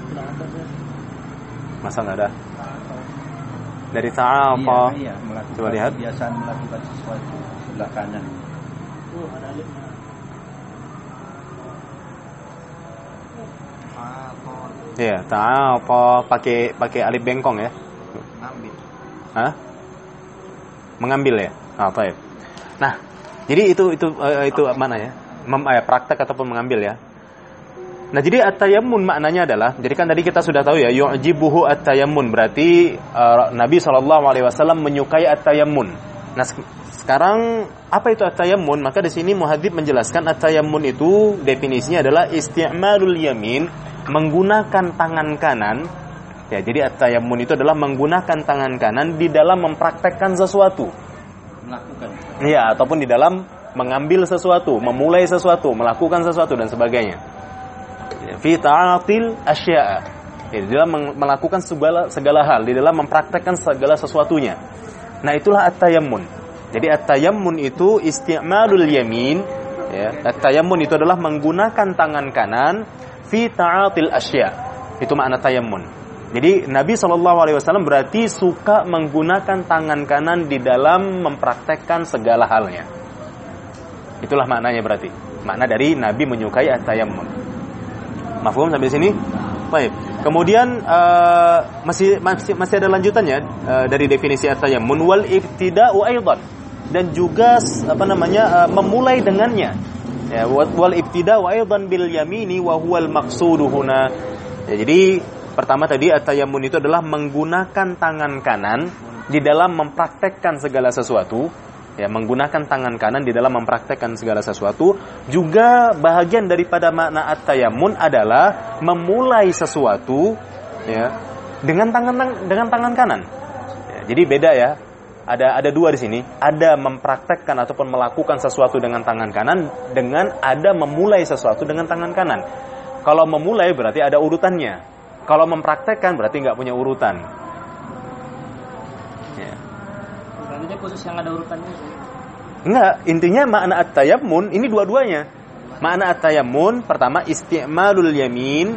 Masa nggak ada? Dari ta'ata. Iya, melakukan. Coba lihat. Kebiasaan melakukan sesuatu sebelah kanan. Ada alifnya. Iya, ta'ata pakai alif bengkong ya. Ambil. Hah? Mengambil ya? Baik. Nah, jadi itu mana ya? Praktek ataupun mengambil ya. Nah, jadi at-tayammun maknanya adalah, jadi kan tadi kita sudah tahu ya, yu'jibuhu at-tayammun, berarti Nabi SAW menyukai at-tayammun. Nah, sekarang apa itu at-tayammun? Maka di sini muhadzib menjelaskan at-tayammun itu definisinya adalah isti'malul yamin, menggunakan tangan kanan. Ya, jadi at-tayammun itu adalah menggunakan tangan kanan di dalam mempraktekkan sesuatu. Melakukan. Iya, ataupun di dalam mengambil sesuatu, memulai sesuatu, melakukan sesuatu dan sebagainya. Fi ta'atil asya'a. Di dalam melakukan segala hal, di dalam mempraktekkan segala sesuatunya. Nah, itulah at-tayammun. Jadi at-tayammun itu isti'malul yamin, ya. At-tayammun itu adalah menggunakan tangan kanan fi ta'atil asya'. Itu makna tayammun. Jadi Nabi SAW berarti suka menggunakan tangan kanan di dalam mempraktekkan segala halnya. Itulah maknanya berarti. Makna dari Nabi menyukai at-tayammun. Mafhum sampai sini? Baik. Kemudian masih ada lanjutannya dari definisi at-tayammun, wal ibtida'u aidan, dan juga memulai dengannya. Ya, wal ibtida'u aidan bil yamini wa huwal maqsudu huna. Ya, jadi pertama tadi at-tayammun itu adalah menggunakan tangan kanan di dalam mempraktekkan segala sesuatu. Ya, menggunakan tangan kanan di dalam mempraktekkan segala sesuatu. Juga bahagian daripada makna at-tayammun adalah memulai sesuatu, ya, dengan tangan kanan. Ya, jadi beda ya. Ada dua di sini. Ada mempraktekkan ataupun melakukan sesuatu dengan tangan kanan, dengan ada memulai sesuatu dengan tangan kanan. Kalau memulai berarti ada urutannya. Kalau mempraktekkan berarti nggak punya urutan. Ya. Berarti khusus yang ada urutannya. Enggak, intinya makna at-tayammun ini dua-duanya. Makna at-tayammun pertama isti'malul yamin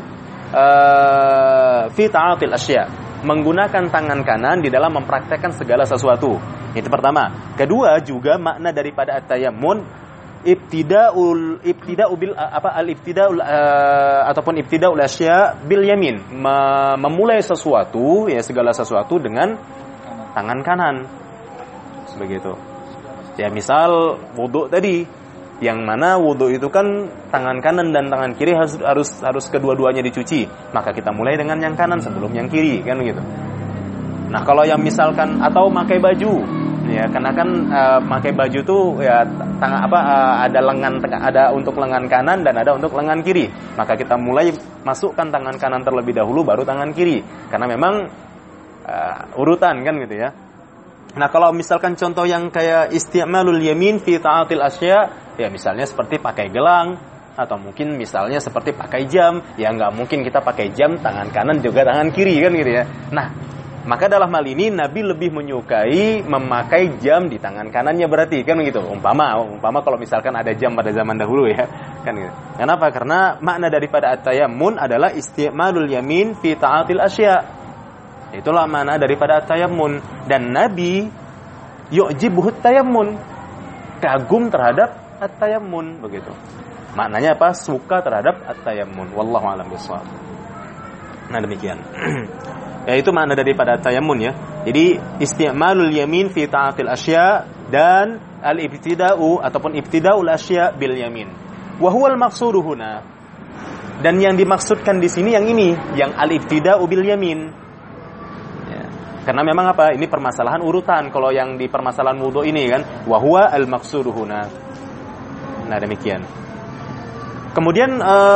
fi ta'atil asya', menggunakan tangan kanan di dalam mempraktekkan segala sesuatu. Itu pertama. Kedua juga makna daripada at-tayammun ibtida'ul bil ataupun ibtida'ul asya bil yamin, memulai sesuatu, ya, segala sesuatu dengan tangan kanan. Begitu. Ya, misal wudu tadi, yang mana wudu itu kan tangan kanan dan tangan kiri harus kedua-duanya dicuci. Maka kita mulai dengan yang kanan sebelum yang kiri, kan gitu. Nah, kalau yang misalkan atau pakai baju, ya, karena kan pakai baju tuh ya ada lengan, ada untuk lengan kanan dan ada untuk lengan kiri. Maka kita mulai masukkan tangan kanan terlebih dahulu baru tangan kiri, karena memang urutan, kan gitu ya. Nah, kalau misalkan contoh yang kayak isti'malul yamin fi ta'atil asya', ya misalnya seperti pakai gelang, atau mungkin misalnya seperti pakai jam, ya nggak mungkin kita pakai jam tangan kanan juga tangan kiri, kan gitu ya. Nah, maka dalam hal ini Nabi lebih menyukai memakai jam di tangan kanannya, berarti kan gitu. Umpama kalau misalkan ada jam pada zaman dahulu, ya kan gitu. Kenapa? Karena makna daripada at-tayammun adalah isti'malul yamin fi ta'atil asya'. Itulah makna daripada at-tayammun. Dan Nabi yu'jibuhu at-tayammun, kagum terhadap at-tayammun, begitu. Maknanya apa? Suka terhadap at-tayammun. Wallahu a'lam bishawab. Nah, demikian. Ya, itu makna daripada tayammun ya. Jadi isti'malul yamin fi ta'atil asya dan al-ibtida'u ataupun ibtida'ul asya bil yamin. Wa huwal maqsudu huna. Dan yang dimaksudkan di sini yang ini, yang al-ibtida'u bil yamin. Ya. Karena memang apa? Ini permasalahan urutan. Kalau yang di permasalahan wudu ini kan, wa huwa al-maqsudu huna. Nah, demikian. Kemudian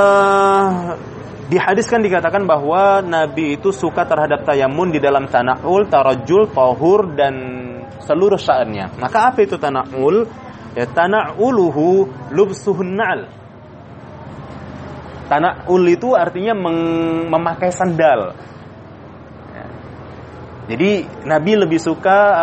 di hadis kan dikatakan bahwa Nabi itu suka terhadap tayammun di dalam tana'ul, tarajjul, tahur dan seluruh sya'annya. Maka apa itu tana'ul? Ya, tana'uluhu lubsuhun na'al. Tana'ul itu artinya memakai sandal. Ya. Jadi Nabi lebih suka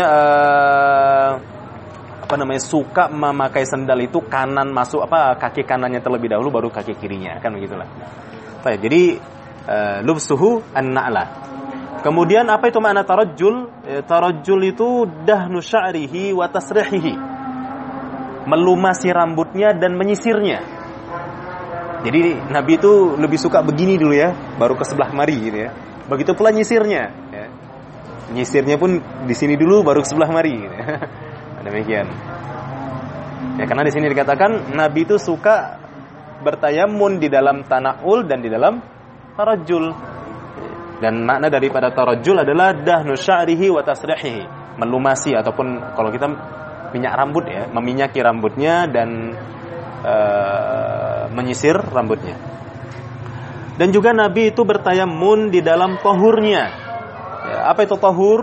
suka memakai sandal itu kanan masuk kaki kanannya terlebih dahulu baru kaki kirinya, kan begitulah. Jadi lubsuhu an-na'la. Kemudian apa itu makna tarajjul? Tarajjul itu dahnu sya'rihi wa tasrihihi. Melumasi rambutnya dan menyisirnya. Jadi Nabi itu lebih suka begini dulu ya, baru ke sebelah mari gitu ya. Begitu pula nyisirnya ya. Nyisirnya pun di sini dulu baru ke sebelah mari gitu. Demikian. Ya, karena di sini dikatakan Nabi itu suka bertayammun di dalam tana'ul dan di dalam tarajjul. Dan makna daripada tarajjul adalah dahnu sya'rihi wa tasrihihi, melumasi ataupun kalau kita minyak rambut ya, meminyaki rambutnya dan menyisir rambutnya. Dan juga Nabi itu bertayammun di dalam tahurnya. Ya, apa itu tahur?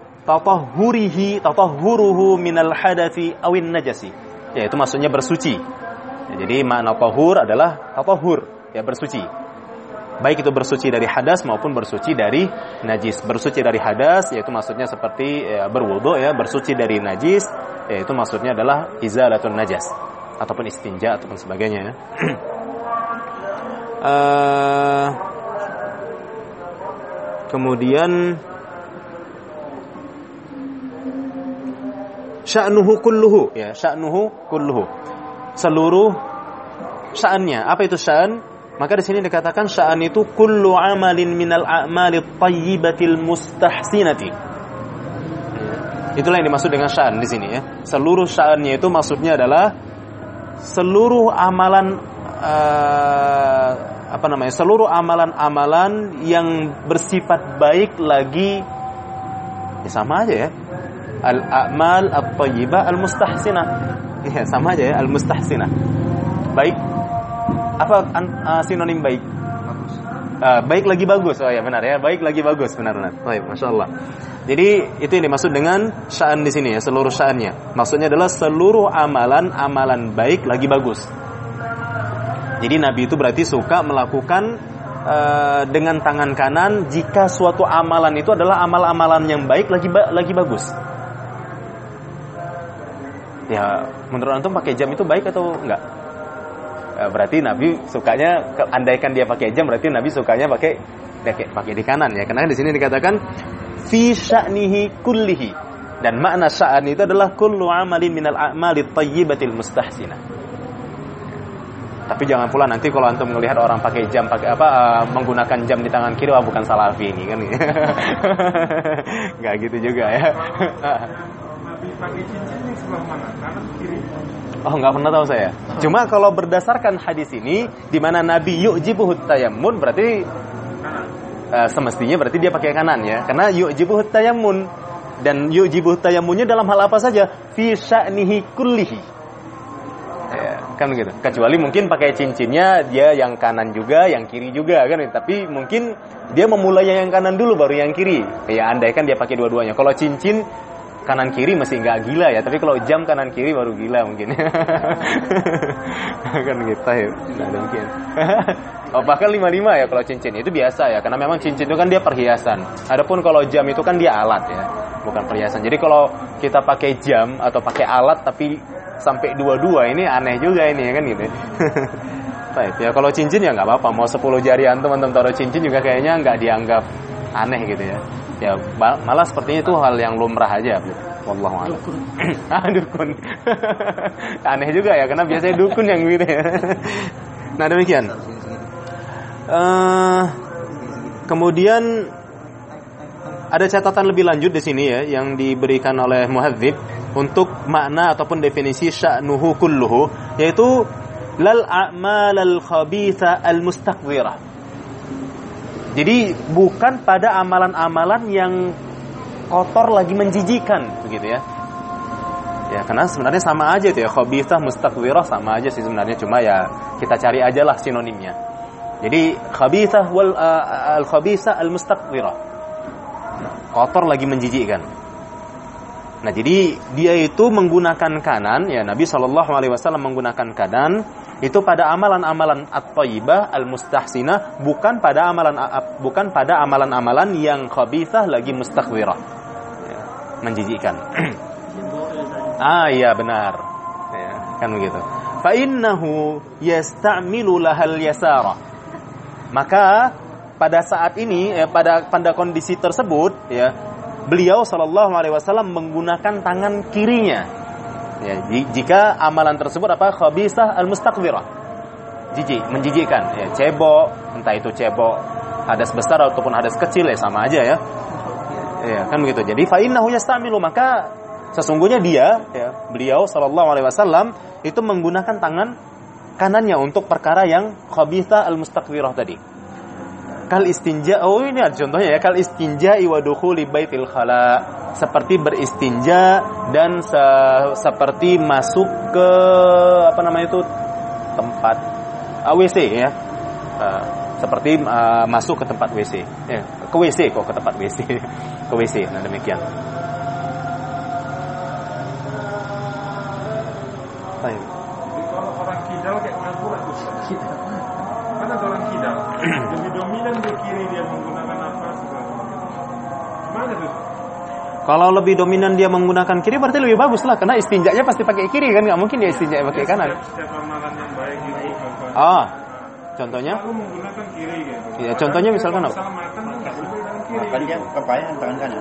Tatahhuruhu minal hadathi awin najasi. Ya, itu maksudnya bersuci. Ya, jadi makna tahur adalah tatahhur, ya bersuci. Baik itu bersuci dari hadas maupun bersuci dari najis. Bersuci dari hadas yaitu maksudnya seperti berwudu ya, bersuci dari najis yaitu maksudnya adalah izalatun najas ataupun istinja ataupun sebagainya. Kemudian sya'nuhu kulluhu, ya sya'nuhu kulluhu. Seluruh sya'annya. Apa itu sya'an? Maka di sini dikatakan sya'an itu kullu amalin minal a'malit thayyibatil mustahsinati. Itulah yang dimaksud dengan sya'an di sini ya. Seluruh sya'annya itu maksudnya adalah seluruh amalan seluruh amalan-amalan yang bersifat baik lagi ya sama aja ya. Al-a'mal at-thayyibah al-mustahsinah. Ya, sama aja ya, al-mustahsinah. Baik. Apa sinonim baik? Bagus. Baik lagi bagus. Oh ya benar ya, baik lagi bagus, benar. Baik, masyaallah. Jadi itu yang dimaksud dengan sya'an di sini ya, seluruh sya'annya. Maksudnya adalah seluruh amalan baik lagi bagus. Jadi Nabi itu berarti suka melakukan dengan tangan kanan jika suatu amalan itu adalah amal-amalan yang baik lagi bagus. Ya, menurut antum pakai jam itu baik atau enggak? Berarti Nabi sukanya, andaikan dia pakai jam, berarti Nabi sukanya pakai di kanan ya. Karena di sini dikatakan fi sya'nihi kullihi. Dan makna sya'an itu adalah kullu amalin minal a'malit thayyibatil mustahsinah. Tapi jangan pula nanti kalau antum melihat orang pakai jam, menggunakan jam di tangan kiri, bukan salafi ini kan. Enggak gitu juga ya. Nabi pakai cincinnya sebelah mana? Kanan kiri? Oh, enggak pernah tahu saya. Cuma kalau berdasarkan hadis ini di mana Nabi yu'jibuhut tayammun berarti semestinya berarti dia pakai kanan ya. Karena yu'jibuhut tayammun dan yu'jibuhut tayammunnya dalam hal apa saja? Fi sya'nihi kullihi. Ya, kan begitu. Kecuali mungkin pakai cincinnya dia yang kanan juga, yang kiri juga kan. Tapi mungkin dia memulainya yang kanan dulu baru yang kiri. Ya andaikan dia pakai dua-duanya. Kalau cincin kanan kiri masih nggak gila ya, tapi kalau jam kanan kiri baru gila mungkin. Kan gitu ya. Nah, demikian. Bahkan 5-5 ya kalau cincin itu biasa ya, karena memang cincin itu kan dia perhiasan. Adapun kalau jam itu kan dia alat ya, bukan perhiasan. Jadi kalau kita pakai jam atau pakai alat tapi sampai 22 ini aneh juga ini ya kan gitu. Baik ya, kalau cincin ya nggak apa-apa, mau 10 jari antum taruh cincin juga kayaknya nggak dianggap aneh gitu ya. Ya malah sepertinya itu hal yang lumrah aja. Wallahu a'lam. Dukun. Aneh juga ya, karena biasanya dukun yang gitu ya. Nah demikian. Kemudian ada catatan lebih lanjut di sini ya yang diberikan oleh muhadzib untuk makna ataupun definisi sya'nuhu kulluhu, yaitu lal a'mal al khabitha al mustaqdirah. Jadi bukan pada amalan-amalan yang kotor lagi menjijikan begitu ya. Ya karena sebenarnya sama aja itu ya, khabithah mustaqdirah sama aja sih sebenarnya, cuma ya kita cari aja lah sinonimnya. Jadi khabithah wal al khabitha al mustaqdirah, kotor lagi menjijikkan. Nah, jadi dia itu menggunakan kanan, ya Nabi SAW menggunakan kanan itu pada amalan-amalan at-thayyibah al-mustahsinah, bukan pada amalan-amalan yang khabithah lagi mustaqdirah, ya, menjijikkan. Iya benar, ya, kan begitu. Fa innahu yasta'milu lahal yasara. Maka pada saat ini, pada kondisi tersebut, ya, beliau Shallallahu Alaihi Wasallam menggunakan tangan kirinya. Ya, jika amalan tersebut khabisah al-mustaqdirah, jijik, menjijikkan, ya, cebok, entah itu cebok hadas besar ataupun hadas kecil, ya sama aja ya. Ya, kan begitu. Jadi fa innahu yasta'milu, maka sesungguhnya beliau Shallallahu Alaihi Wasallam itu menggunakan tangan kanannya untuk perkara yang khabisah al-mustaqdirah tadi. Kal istinja, ini ada contohnya ya, kal istinja wa dukhuli baitil khala, seperti beristinja dan seperti masuk ke tempat WC ya, seperti masuk ke tempat WC, ya, ke WC kok, ke tempat WC, ke WC, nah demikian. Baik. Kalau orang kidal kayak mana pula tuh? Kan ada orang kidal lebih dominan di kiri, dia menggunakan apa segala macam. Gimana tuh? Kalau lebih dominan dia menggunakan kiri berarti lebih bagus lah, karena istinjanya pasti pakai kiri kan, nggak mungkin dia istinja pakai kanan. Setiap amalan yang baik itu Contohnya? Aku menggunakan kiri gitu. Ya, contohnya misalkan apa? Masalah makan kan nggak boleh dengan kiri. Makan dia kebanyakan tangan kanan.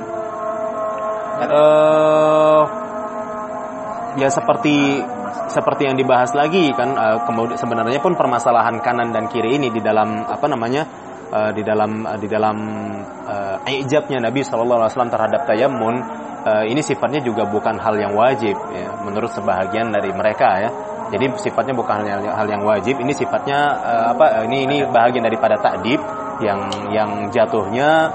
Ya seperti yang dibahas lagi kan, kemudian sebenarnya pun permasalahan kanan dan kiri ini di dalam di dalam ijabnya Nabi SAW terhadap tayammun, ini sifatnya juga bukan hal yang wajib ya, menurut sebahagian dari mereka ya. Jadi sifatnya bukan hal yang wajib, ini sifatnya ini bahagian daripada ta'dib yang jatuhnya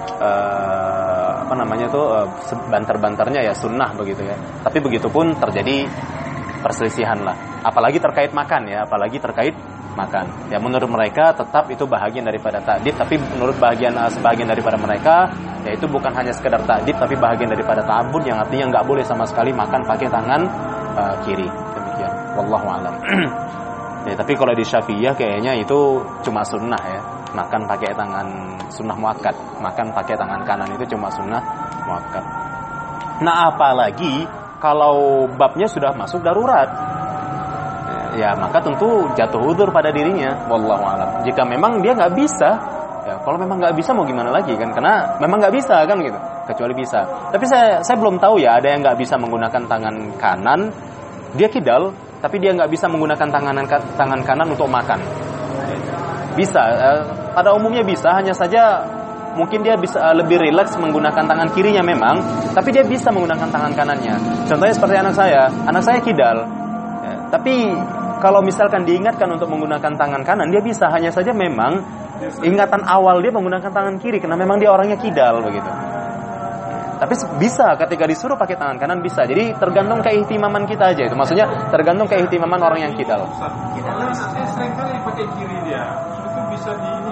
banter-banternya ya sunnah begitu ya. Tapi begitu pun terjadi perselisihan lah, apalagi terkait makan ya, ya menurut mereka tetap itu bahagian daripada ta'dib, tapi menurut sebahagian daripada mereka ya itu bukan hanya sekedar ta'dib tapi bahagian daripada ta'abbud, yang artinya nggak boleh sama sekali makan pakai tangan kiri, demikian. Wallahu a'lam. Ya, tapi kalau di Syafi'iyah kayaknya itu cuma sunnah ya, makan pakai tangan sunnah muakkad, makan pakai tangan kanan itu cuma sunnah muakkad. Nah, apalagi kalau babnya sudah masuk darurat, ya maka tentu jatuh udzur pada dirinya. Wallahu a'lam. Jika memang dia nggak bisa, ya kalau memang nggak bisa mau gimana lagi kan? Karena memang nggak bisa kan gitu. Kecuali bisa. Tapi saya belum tahu ya, ada yang nggak bisa menggunakan tangan kanan, dia kidal, tapi dia nggak bisa menggunakan tangan kanan untuk makan. Bisa, pada umumnya bisa, hanya saja mungkin dia bisa lebih rileks menggunakan tangan kirinya memang, tapi dia bisa menggunakan tangan kanannya. Contohnya seperti anak saya kidal, ya, tapi kalau misalkan diingatkan untuk menggunakan tangan kanan, dia bisa, hanya saja memang ingatan awal dia menggunakan tangan kiri, karena memang dia orangnya kidal begitu. Tapi bisa ketika disuruh pakai tangan kanan bisa. Jadi tergantung keihtimaman kita aja itu. Maksudnya tergantung keihtimaman orang yang kidal. Saya sering kali pakai kiri dia. Itu bisa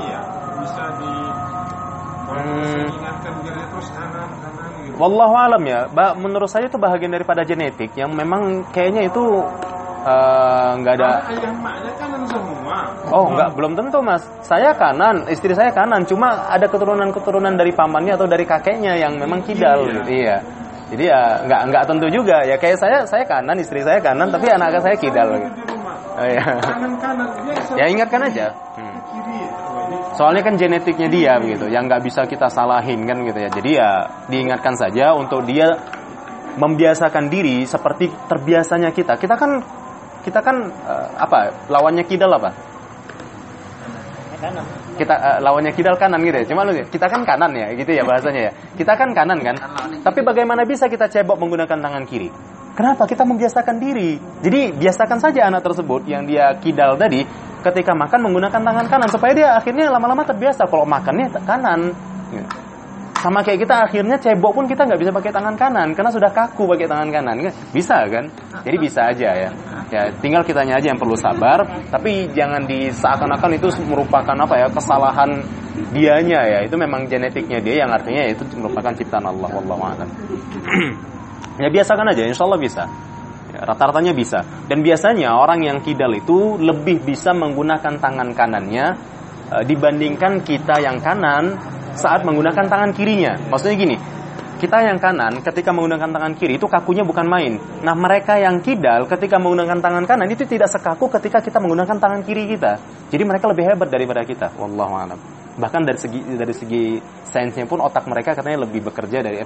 ingatkan biar terus kanan gitu. Wallahu alam ya. Menurut saya itu bahagian daripada genetik yang memang kayaknya itu nggak ada. Ayah maknya kanan semua. Oh enggak, belum tentu mas. Saya kanan, istri saya kanan. Cuma ada keturunan dari pamannya atau dari kakeknya yang memang kidal. Gitu. Iya. Jadi ya nggak tentu juga. Ya kayak saya kanan, istri saya kanan, tapi anak saya kidal. Gitu. Oh, iya. Kanan. Ya ingatkan aja. Soalnya kan genetiknya dia begitu, yang nggak bisa kita salahin kan gitu ya. Jadi ya diingatkan saja untuk dia membiasakan diri seperti terbiasanya kita. Kita kan lawannya kidal apa? Kanan. kita lawannya kidal kanan gitu ya. Cuma kita kan kanan ya, gitu ya bahasanya ya. Kita kan kanan kan. Tapi bagaimana bisa kita cebok menggunakan tangan kiri? Kenapa? Kita membiasakan diri. Jadi biasakan saja anak tersebut yang dia kidal tadi ketika makan menggunakan tangan kanan supaya dia akhirnya lama-lama terbiasa kalau makannya kanan. Sama kayak kita akhirnya cebok pun kita nggak bisa pakai tangan kanan karena sudah kaku pakai tangan kanan, bisa kan? Jadi bisa aja ya. Ya tinggal kitanya aja yang perlu sabar, tapi jangan diseakan-akan itu merupakan kesalahan dianya ya. Itu memang genetiknya dia yang artinya itu merupakan ciptaan Allah. Wallahu a'lam. Ya biasakan aja, insyaallah bisa. Ya, rata-ratanya bisa. Dan biasanya orang yang kidal itu lebih bisa menggunakan tangan kanannya dibandingkan kita yang kanan saat menggunakan tangan kirinya. Maksudnya gini, kita yang kanan ketika menggunakan tangan kiri itu kakunya bukan main. Nah mereka yang kidal ketika menggunakan tangan kanan itu tidak sekaku ketika kita menggunakan tangan kiri kita. Jadi mereka lebih hebat daripada kita. Wallahu a'lam. Bahkan dari segi sainsnya pun otak mereka katanya lebih bekerja dari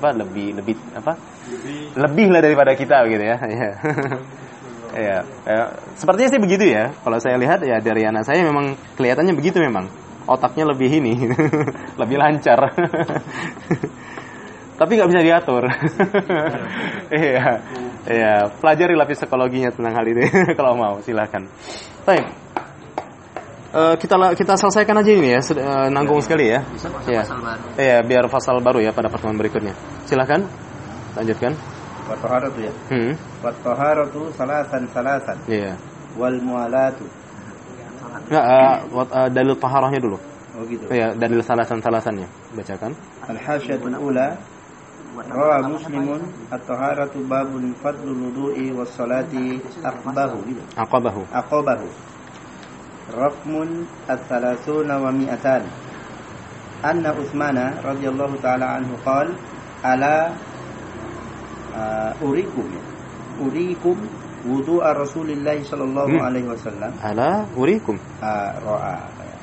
lebih lah daripada kita gitu ya. Ya, sepertinya sih begitu ya. Kalau saya lihat ya dari anak saya memang kelihatannya begitu memang. Otaknya lebih lebih lancar. Tapi nggak bisa diatur. Iya, pelajari psikologinya tentang hal ini kalau mau, silakan. Baik. Kita selesaikan aja ini ya, nanggung sekali ya. Iya, biar fasal baru ya pada pertemuan berikutnya. Silakan, lanjutkan. Wa taharatu ya. Wa taharatu salasan. Iya. Wal mualatu. Dalil taharahnya dulu. Oh gitu. Iya, dalil salasannya. Bacakan. Al-hasyatul ula rawa Muslimun at-taharatu babun fadlul wudu'i was salati aqabahu. Raqmun at-thalathuna wa mi'atan. Anna Utsmana radhiyallahu ta'ala anhu qala ala urikum wudu'a Rasulillah sallallahu alaihi wasallam. Ala urikum. Ra'a.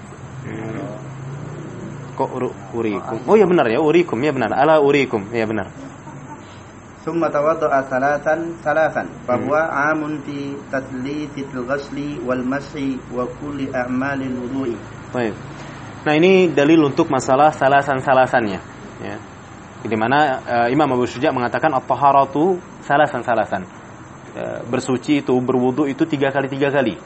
Kok urikum? Oh ya benar ya, urikum ya benar. Ala urikum ya benar. Summa tawadda'a salasan. Bahwa amun fi taslithil ghusli wal mashi wa kulli a'malil wudu'i. Baik. Nah ini dalil untuk masalah salasannya ya. Di mana Imam Abu Syuja mengatakan at-taharatu salasan. Bersuci itu, berwudu itu 3 kali.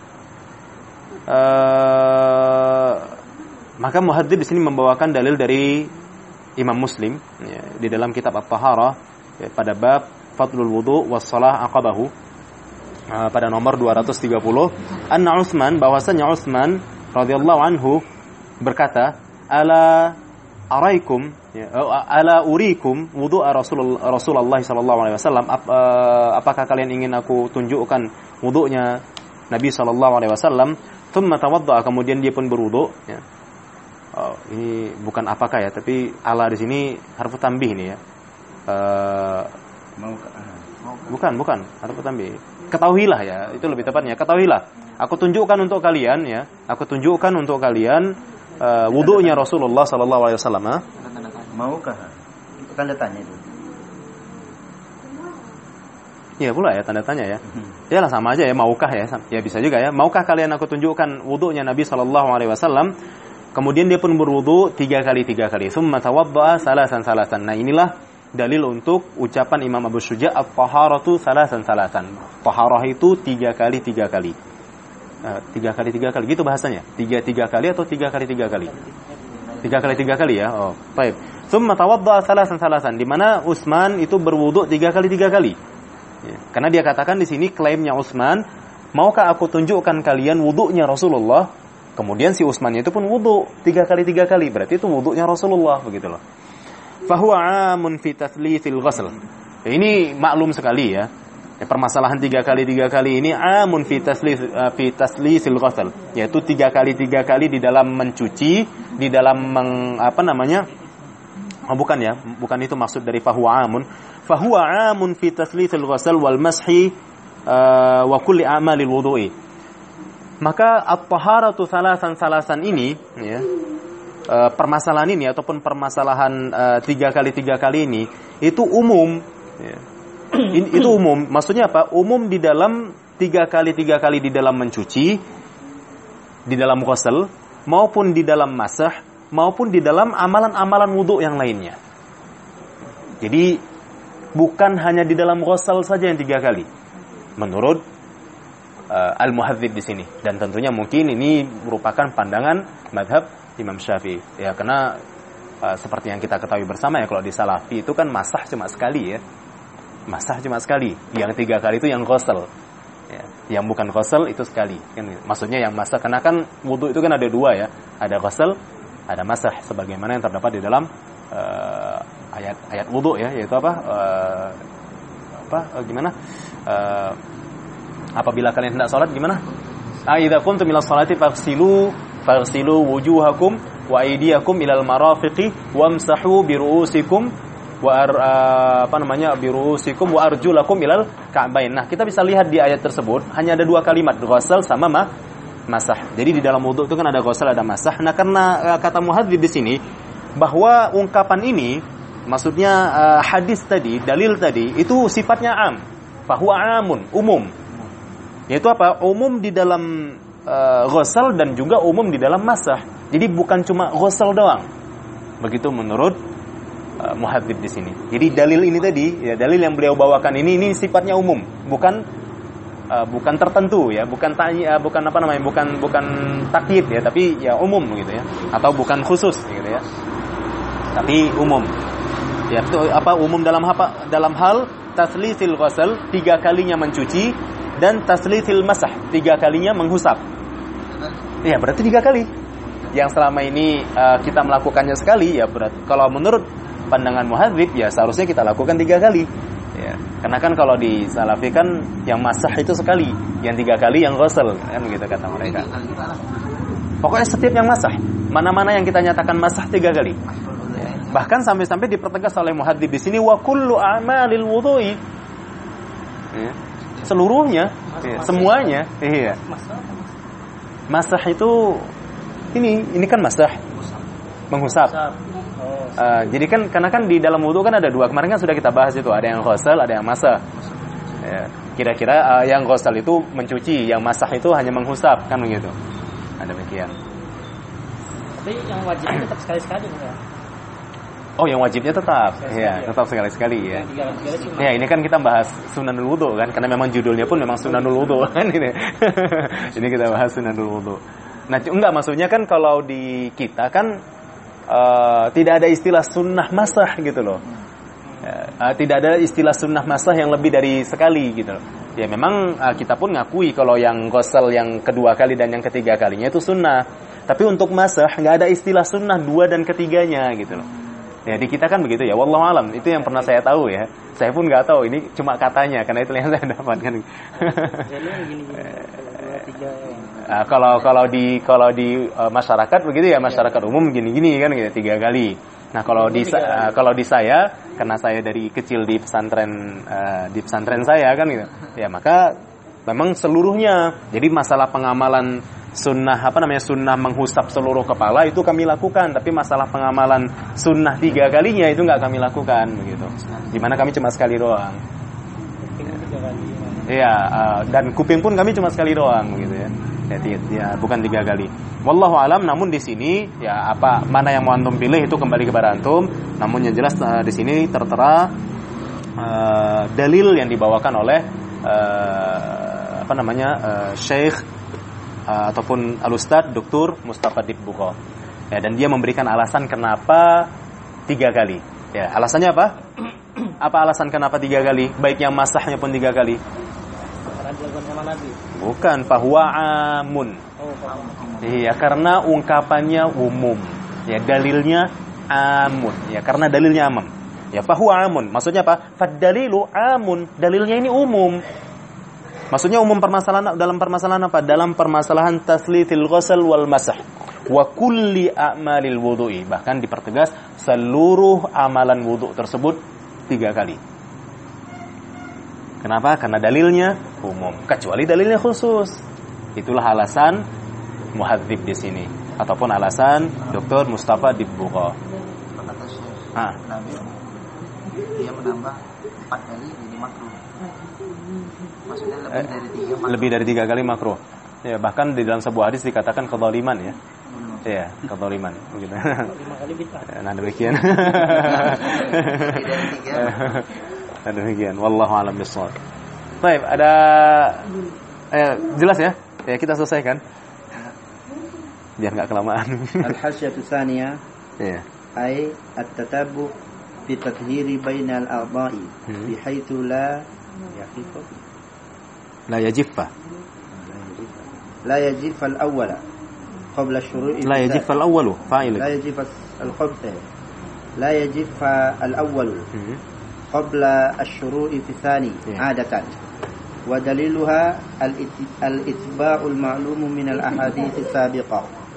Maka muhadzib di sini membawakan dalil dari Imam Muslim ya, di dalam kitab At-Taharah ya, pada bab Fadlul Wudu was Shalah Aqabahu pada nomor 230. Anna Utsman, bahwasanya Utsman radhiyallahu anhu berkata, ala urikum wudu Rasulullah sallallahu alaihi wasallam, apakah kalian ingin aku tunjukkan wudunya Nabi sallallahu alaihi wasallam? Tsumma tawaddaa, kemudian dia pun berwudu ya. Ini bukan apakah ya, tapi ala di sini harfu tanbih ini ya. Bukan harfu tanbih. Ketahuilah ya, itu lebih tepatnya. Ketahuilah, aku tunjukkan untuk kalian ya. Aku tunjukkan untuk kalian wudunya Rasulullah sallallahu alaihi wasallam. Maukah? Itu tanda tanya itu. Iya pula ya, tanda tanya ya. Ya lah sama aja ya, maukah ya. Ya bisa juga ya. Maukah kalian aku tunjukkan wudunya Nabi sallallahu alaihi wasallam? Kemudian dia pun berwudu 3 kali. Tsumma tawaddaa salasan. Nah, inilah dalil untuk ucapan Imam Abu Syuja at-taharatu salasan. Taharah itu 3 kali. 3 kali gitu bahasanya. 3 kali atau 3 kali 3 kali? 3 kali ya. Oh, baik. Tsumma tawaddaa salasan, di mana Utsman itu berwudu 3 kali. Ya, karena dia katakan di sini klaimnya Utsman, maukah aku tunjukkan kalian wudunya Rasulullah? Kemudian si Utsman itu pun wudu 3 kali. Berarti itu wudunya Rasulullah, begitu loh. Fahuwa 'amun fi tatslithil ghusl. Ini maklum sekali ya. Permasalahan 3 kali ini 'amun fi taslithil ghusl, yaitu 3 kali di dalam mencuci, di dalam bukan itu maksud dari fahuwa 'amun. Fahuwa 'amun fi taslithil ghusl wal mashi wa kulli a'malil wudu'i. Maka at-taharatu salasan ini ya, permasalahan ini ataupun permasalahan 3 kali ini itu umum ya. Itu umum, maksudnya apa? Umum di dalam 3 kali di dalam mencuci, di dalam ghusl, maupun di dalam masah, maupun di dalam amalan-amalan wudu yang lainnya. Jadi bukan hanya di dalam ghusl saja yang 3 kali. Menurut Al-Muhadzib di sini, dan tentunya mungkin ini merupakan pandangan mazhab Imam Syafi'i. Ya, karena seperti yang kita ketahui bersama ya, kalau di Salafi itu kan masah cuma sekali ya. Masah cuma sekali. Yang 3 kali itu yang ghusl. Ya, yang bukan ghusl itu sekali. Kan, maksudnya yang masah, karena kan wudu itu kan ada 2 ya. Ada ghusl, ada masah, sebagaimana yang terdapat di dalam ayat wudu ya, yaitu apabila kalian hendak salat gimana? Idza kuntum ila sholati faghsilu wujuhakum wa aydiyakum ilal marafiqi wamsahu bi ru'usikum wa arjulakum ilal ka'bain. Nah, kita bisa lihat di ayat tersebut hanya ada 2 kalimat, ghusl sama masah. Jadi di dalam wudu itu kan ada ghusl, ada masah. Nah, karena kata Muhadzib di sini bahwa ungkapan ini maksudnya hadis tadi, dalil tadi itu sifatnya am. Fahuwa amun, umum. Yaitu apa? Umum di dalam ghusl dan juga umum di dalam masah. Jadi bukan cuma ghusl doang. Begitu menurut Muhadzib di sini. Jadi dalil ini tadi, ya, dalil yang beliau bawakan ini sifatnya umum, bukan tertentu ya, bukan takyid ya, tapi ya umum gitu ya, atau bukan khusus gitu ya. Tapi umum. Ya, itu umum dalam hal taslithil ghusl 3 kalinya mencuci dan taslithil masah 3 kalinya menghusap. Ya, berarti 3 kali. Yang selama ini kita melakukannya sekali, ya berarti kalau menurut pandangan Muhadzib ya seharusnya kita lakukan 3 kali. Ya, karena kan kalau di Salafi kan yang masah itu sekali, yang 3 kali yang ghusl kan gitu kata mereka. Pokoknya setiap yang masah, mana-mana yang kita nyatakan masah 3 kali. Ya, bahkan sampai-sampai dipertegas oleh Muhadzib di sini wa kullu a'malil wudu'i. Ya, seluruhnya, ya, semuanya. Iya. Masah itu ini kan masah, menghusap. Jadi kan karena kan di dalam wudu kan ada 2. Kemarin kan sudah kita bahas itu, ada yang ghusl, ada yang masah. Ya, kira-kira yang ghusl itu mencuci, yang masah itu hanya menghusap kan begitu. Ada demikian. Tapi yang wajibnya tetap sekali-sekali ya. Oh, yang wajibnya tetap. Iya, tetap sekali-sekali ya. Ya, ini kan kita bahas sunanul wudu kan, karena memang judulnya pun memang sunanul wudu kan ini. Ini kita bahas sunanul wudu. Nah, enggak, maksudnya kan kalau di kita kan tidak ada istilah sunnah masah gitu loh. Tidak ada istilah sunnah masah yang lebih dari sekali gitu loh. Ya memang kita pun ngakui kalau yang ghusl yang 2 kali dan yang 3 kalinya itu sunnah. Tapi untuk masah nggak ada istilah sunnah 2 dan 3-nya gitu loh. Ya di kita kan begitu ya. Wallahu alam, itu yang pernah saya tahu ya. Saya pun nggak tahu, ini cuma katanya karena itu yang saya dapatkan. Kalau di masyarakat begitu ya, masyarakat umum gini-gini kan gitu 3 kali. Nah, kalau di saya, karena saya dari kecil di pesantren saya kan gitu. Ya, maka memang seluruhnya. Jadi masalah pengamalan sunnah sunnah menghusap seluruh kepala itu kami lakukan, tapi masalah pengamalan sunnah 3 kalinya itu nggak kami lakukan begitu. Dimana kami cuma sekali doang. Iya, dan kuping pun kami cuma sekali doang begitu ya. Ya, bukan 3 kali. Wallahu alam. Namun di sini ya mana yang mau antum pilih itu kembali kepada antum. Namun yang jelas di sini tertera dalil yang dibawakan oleh Syekh ataupun Al-Ustadz Dr. Mustafa Dibbuqa. Ya, dan dia memberikan alasan kenapa 3 kali. Ya, alasannya apa? Apa alasan kenapa 3 kali? Baik yang masahnya pun 3 kali. Bukan, fahuwa amun. Iya, karena ungkapannya umum. Ya, dalilnya amun. Ya, karena dalilnya amam. Ya, fahuwa amun. Maksudnya apa? Fad-dalilu amun. Dalilnya ini umum. Maksudnya umum dalam permasalahan apa? Dalam permasalahan taslithil ghusl wal masah wa kulli a'malil wudu'i. Bahkan dipertegas seluruh amalan wudu tersebut 3 kali. Kenapa? Karena dalilnya umum, kecuali dalilnya khusus. Itulah alasan Muhadzib di sini ataupun alasan Dr. Mustafa Dibbuqa. Kata Syekh Nabi, dia menambah 4 kali jadi makruh. Maksudnya lebih dari 3 makruh. Lebih dari 3 kali makruh. Ya, bahkan di dalam sebuah hadis dikatakan kezaliman ya. Iya, kezaliman begitu. 5 kali bid'ah. Nah, demikian. Nah, demikian. Wallahu a'lam bishawab. Baik, ada jelas ya? Ya, kita selesaikan. Biar enggak kelamaan. Al-hasyatu tsaniyah Iya. ay at-tatabbu fi tathhiri bainal a'dha'i bihaitsu la yaqifu La yajiffa. la yajif al-awwala qabla syuru'i La yajiffa al-awwalu fa'il. لا يجف الخبث لا يجف الأول قبل الشروع في الثاني عادة ودليلها الإتباع المعلوم من الأحاديث السابقة.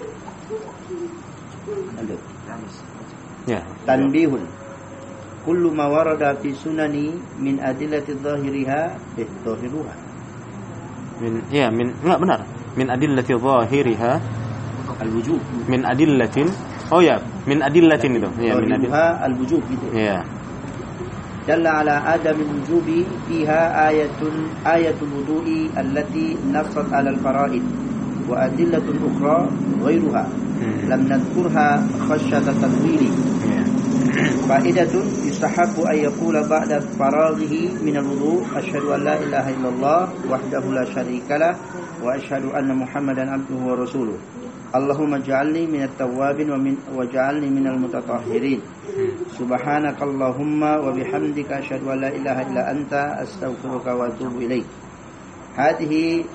تنبيه كل ما ورد في سنن من أدلة ظاهرها ظاهرها enggak benar. Min adillati zahiriha الوجوب min adillatin. Oh ya, min adillatin itu. Ya, min adillatin. ظاهرها الوجوب gitu. Ya. دل على عدم الوجوب فيها آية الوضوء التي نصت على الفرائض وأدلة أخرى غيرها لم نذكرها خشية التطويل. فائدة يستحب أن يقول بعد فراغه من الوضوء أشهد أن لا إله إلا الله وحده لا شريك له وأشهد أن محمدا عبده ورسوله اللهم اجعلني من التوابين واجعلني من المتطهرين سبحانك اللهم وبحمدك أشهد أن لا إله إلا أنت أستغفرك وأتوب إليك. هذه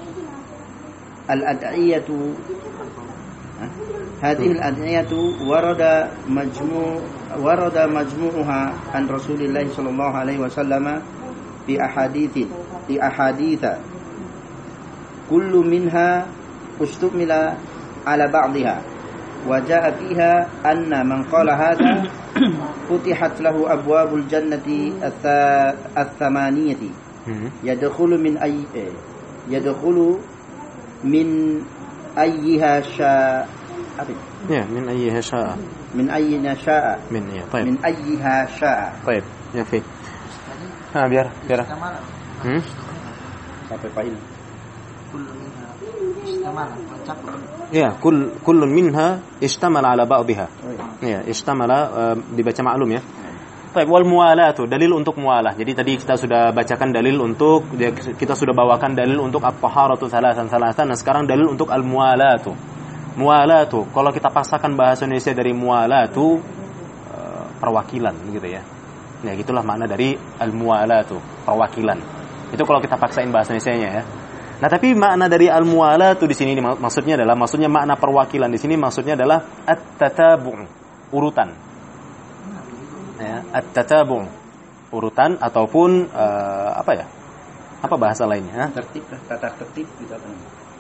الأدعية ورد مجموعها عن رسول الله صلى الله عليه وسلم في أحاديث كل منها اشتمل على بعضها وجاء فيها أن من قال هذا فتحت له أبواب الجنة الثمانية يدخل من أيها شاء من أيها شاء من أيها شاء طيب من أيها شاء. طيب يكفي. biar sampai fa'il. Ya, kullun minha ishtamala ala ba'dihha. Ya, ishtamala dibaca maklum ya. Baik, wal muwalatu, dalil untuk mualah. Jadi tadi kita sudah bacakan dalil untuk, kita sudah bawakan dalil untuk at-taharatu salasan. Nah, sekarang dalil untuk al-muwalatu. Muwalatu, kalau kita paksakan bahasa Indonesia dari muwalatu, perwakilan gitu ya. Ya, gitulah makna dari al-muwalatu, perwakilan. Itu kalau kita paksain bahasa Indonesianya ya. Nah, tapi makna dari al-muwalatu di sini maksudnya makna perwakilan di sini maksudnya adalah at-tatabu', urutan. Ya, at-tatabu', urutan ataupun apa ya? Apa bahasa lainnya? Tertib, tata tertib gitu kan.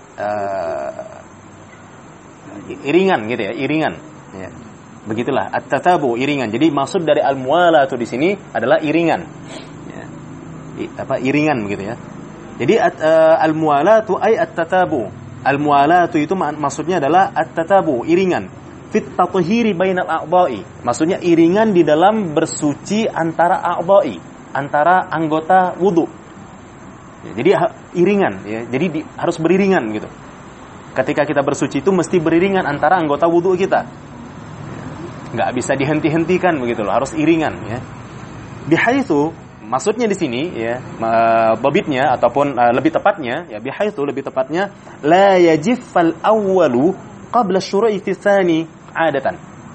Iringan gitu ya, iringan. Ya. Begitulah at-tatabu', iringan. Jadi maksud dari al-muwalatu di sini adalah iringan. Ya. Iringan begitu ya. Jadi al-muwalatu ay at-tatabu. Al-muwalatu itu maksudnya adalah at-tatabu, iringan. Fit tathhiri bainal a'dha'i. Maksudnya iringan di dalam bersuci antara a'dha'i, antara anggota wudu. Ya, jadi iringan ya. Jadi harus beriringan gitu. Ketika kita bersuci itu mesti beriringan antara anggota wudu kita. Enggak bisa dihenti-hentikan begitu loh, harus iringan ya. Bihaitsu, maksudnya di sini ya, babitnya ataupun lebih tepatnya ya, bihaitsu lebih tepatnya la yajiffal awwalu qabla syuru'i fi tsani adatan.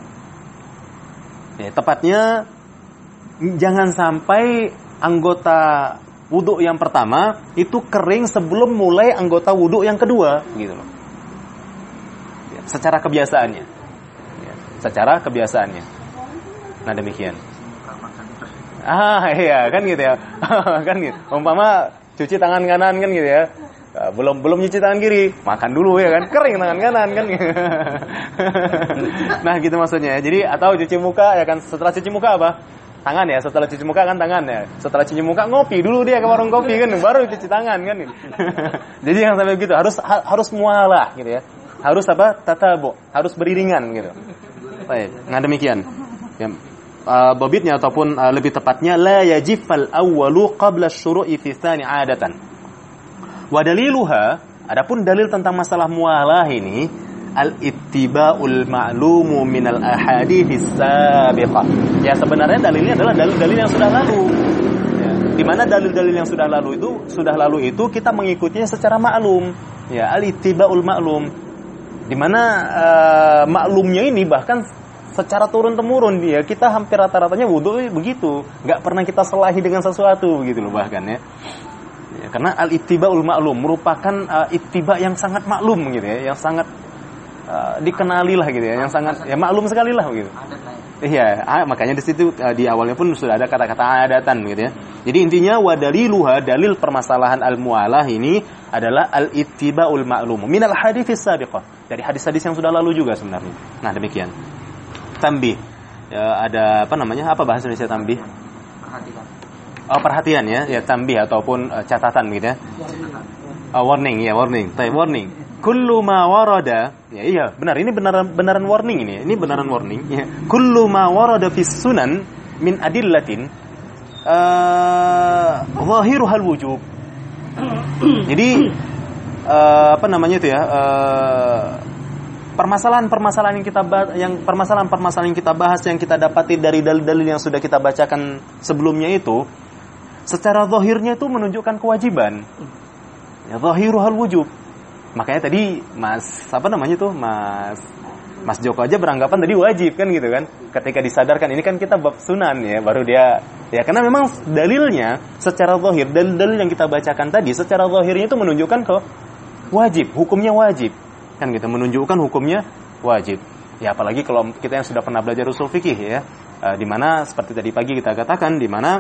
Ya, tepatnya jangan sampai anggota wudu yang pertama itu kering sebelum mulai anggota wudu yang kedua gitu loh. Ya, secara kebiasaannya. Ya, secara kebiasaannya. Nah, demikian. Iya kan gitu ya. Kan gitu. Umpama cuci tangan kanan kan gitu ya. Belum nyuci tangan kiri, makan dulu ya kan, kering tangan kanan kan. Nah, gitu maksudnya ya. Jadi atau cuci muka ya kan, setelah cuci muka apa? Tangan ya, setelah cuci muka kan tangan ya. Setelah cuci muka ngopi dulu dia ke warung kopi kan, baru cuci tangan kan. Jadi yang sampai gitu harus mualah gitu ya. Harus apa? Tatabu, harus beriringan gitu. Baik, nah demikian. Ya. Babitnya ataupun lebih tepatnya la yajifal awwalu qabla syuru'i fi tsani adatan. Wa daliluha, adapun dalil tentang masalah mualah ini al-ittiba'ul ma'lumu minal ahadits sabiqah. Ya sebenarnya dalilnya adalah dalil-dalil yang sudah lalu. Ya, di mana dalil-dalil yang sudah lalu itu kita mengikutinya secara maklum. Ya, al-ittiba'ul ma'lum. Di mana maklumnya ini bahkan secara turun-temurun dia kita hampir rata-ratanya wudu begitu, nggak pernah kita selahi dengan sesuatu begitu loh bahkan ya. Ya, karena al-ittiba'ul ma'lum merupakan ittiba yang sangat maklum gitu ya, yang sangat dikenali lah gitu ya, yang sangat ya maklum sekali lah gitu. Iya, makanya di situ di awalnya pun sudah ada kata-kata adatan gitu ya. Jadi intinya wadaliluha, dalil permasalahan al-mu'alah ini adalah al-ittiba'ul ma'lum minal hadits sabiqah, dari hadis-hadis yang sudah lalu juga sebenarnya. Nah, demikian. Tambih. Ya, ada apa namanya? Apa bahasa Indonesia tambih? Perhatikan. Oh, perhatian ya, ya tambih ataupun catatan gitu ya. Warning ya, warning. Warning. Kullu ma warada, ya iya benar, ini benaran warning ini. Ini benaran warning ya. Kullu ma warada fis sunan min adillatin zahiruhal wujub. Jadi apa namanya itu ya? Permasalahan-permasalahan yang kita bahas yang kita dapati dari dalil-dalil yang sudah kita bacakan sebelumnya itu secara zahirnya itu menunjukkan kewajiban. Ya zahiruhal wujub. Makanya tadi Mas Joko aja beranggapan tadi wajib kan gitu kan. Ketika disadarkan ini kan kita bab sunan ya, baru dia ya karena memang dalilnya secara zahir, dalil yang kita bacakan tadi secara zahirnya itu menunjukkan ke wajib, hukumnya wajib. Kan gitu, menunjukkan hukumnya wajib. Ya apalagi kalau kita yang sudah pernah belajar usul fikih ya, di mana seperti tadi pagi kita katakan di mana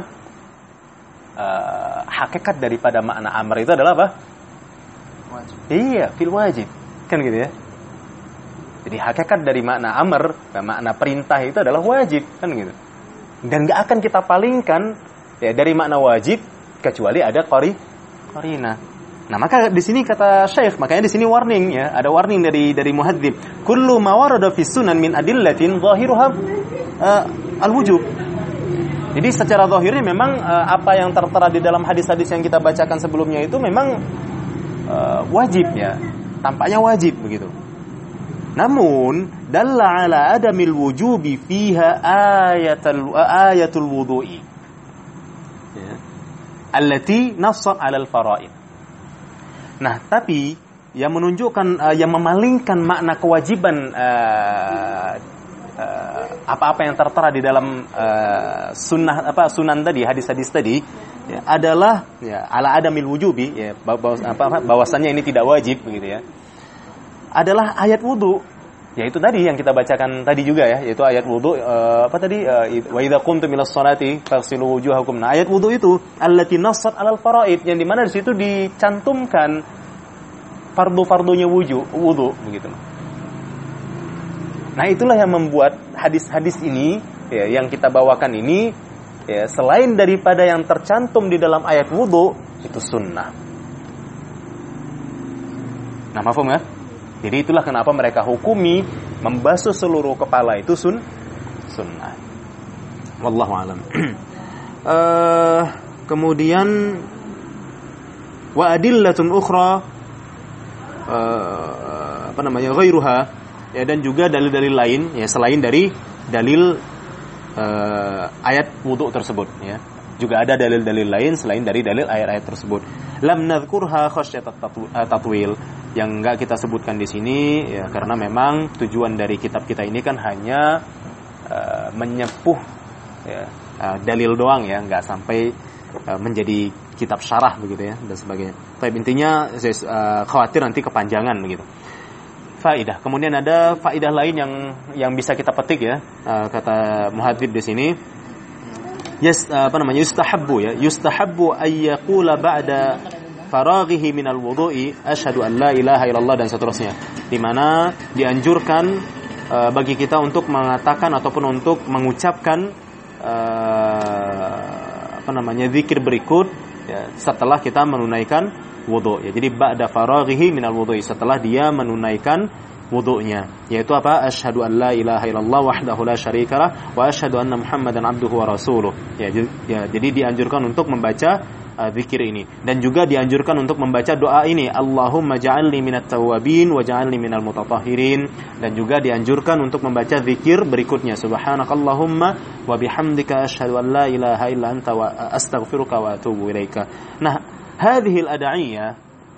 hakikat daripada makna amr itu adalah apa? Wajib. Iya, fil wajib. Kan gitu ya. Jadi hakikat dari makna amr, makna perintah itu adalah wajib, kan gitu. Dan enggak akan kita palingkan ya dari makna wajib kecuali ada qarina. Nah, maka di sini kata Syekh, makanya di sini warning ya, ada warning dari muhadzib. Kullu ma warada fi sunan min adillatin zahiruha al-wujub. Jadi secara zahirnya memang apa yang tertera di dalam hadis-hadis yang kita bacakan sebelumnya itu memang wajib ya, tampaknya wajib begitu. Namun dalla ala adamil wujubi fiha ayatul wudu'i ya, allati nassat 'ala al-fara'id. Nah, tapi yang menunjukkan yang memalingkan makna kewajiban apa-apa yang tertera di dalam sunan tadi, hadis-hadis tadi ya, adalah ya ala adamil wujubi ya, bahwasannya ini tidak wajib begitu ya. Adalah ayat wudu, yaitu tadi yang kita bacakan tadi juga ya, yaitu ayat wudu wa idza qumtum ilas sholati faghsilu wujuhakum. Nah, ayat wudu itu allati nassat 'alal faraid, yang di mana di situ dicantumkan fardu-fardunya wudu begitu. Nah, itulah yang membuat hadis-hadis ini ya, yang kita bawakan ini ya, selain daripada yang tercantum di dalam ayat wudu itu sunnah. Nah, paham ya? Jadi itulah kenapa mereka hukumi membasuh seluruh kepala itu sunnah. Wallahu a'lam. Kemudian wa adillatun ukhra ghairuha ya, dan juga dalil-dalil lain ya selain dari dalil ayat wudu tersebut ya. Juga ada dalil-dalil lain selain dari dalil ayat-ayat tersebut. Lam nadhkurha khasyat tatwil, yang enggak kita sebutkan di sini ya karena memang tujuan dari kitab kita ini kan hanya menyepuh ya, dalil doang ya, enggak sampai menjadi kitab syarah begitu ya dan sebagainya. Tapi intinya saya khawatir nanti kepanjangan begitu. Faidah. Kemudian ada faidah lain yang bisa kita petik ya, kata muhadzib di sini. Yustahabbu ay yaqula ba'da faraghihi minal wudu'i asyhadu an la ilaha illallah dan seterusnya. Di mana dianjurkan bagi kita untuk mengatakan ataupun untuk mengucapkan zikir berikut ya, setelah kita menunaikan wudu ya. Jadi ba'da faraghihi minal wudu'i, setelah dia menunaikan wudunya, yaitu apa? Asyhadu an la ilaha illallah wahdahu la syarikalah wa asyhadu anna Muhammadan abduhu wa rasuluh. Jadi dianjurkan untuk membaca zikir ini, dan juga dianjurkan untuk membaca doa ini, Allahumma ja'alni minat tawwabin wa ja'alni minal mutatahhirin, dan juga dianjurkan untuk membaca zikir berikutnya, subhanakallahumma wa bihamdika asyhadu an la ilaha illa anta wa astaghfiruka wa atubu ilaika. Nah, hadhil ad'iyah,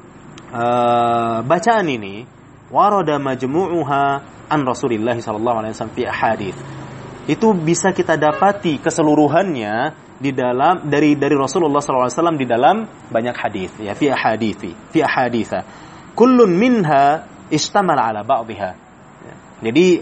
bacaan ini warada majmu'uha an Rasulillah sallallahu alaihi wasallam fi ahadits. Itu bisa kita dapati keseluruhannya di dalam dari Rasulullah sallallahu alaihi wasallam di dalam banyak hadis, ya, fi ahaditsa. Kullun minha istamala ala ba'dihha. Jadi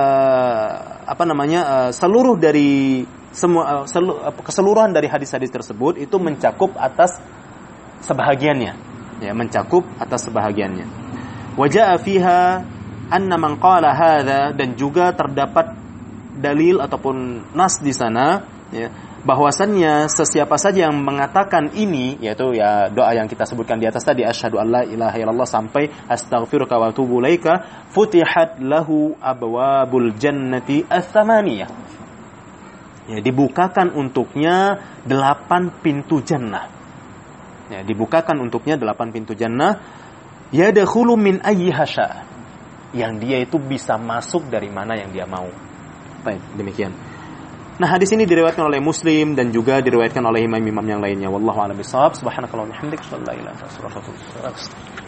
seluruh dari keseluruhan dari hadis-hadis tersebut itu mencakup atas sebahagiannya, ya, mencakup atas sebahagiannya. Waja'a fiha anna man qala hadza, dan juga terdapat dalil ataupun nas di sana, ya, bahwasannya sesiapa saja yang mengatakan ini, yaitu ya doa yang kita sebutkan di atas tadi, asyhadu an la ilaha illallah sampai astaghfiruka wa atubu ilaika, futihat lahu abwabul jannati ats-tsamaniyah. Ya, dibukakan untuknya 8 pintu jannah. Ya, dibukakan untuknya 8 pintu jannah. Yadkhulu min ayyiha syaa, yang dia itu bisa masuk dari mana yang dia mau. Baik, demikian. Nah, hadis ini diriwayatkan oleh Muslim dan juga diriwayatkan oleh imam-imam yang lainnya. Wallahu a'lam bishawab. Subhanakallahumma wa bihamdika, asyhadu an la ilaha illa anta, astaghfiruka wa atubu ilaik.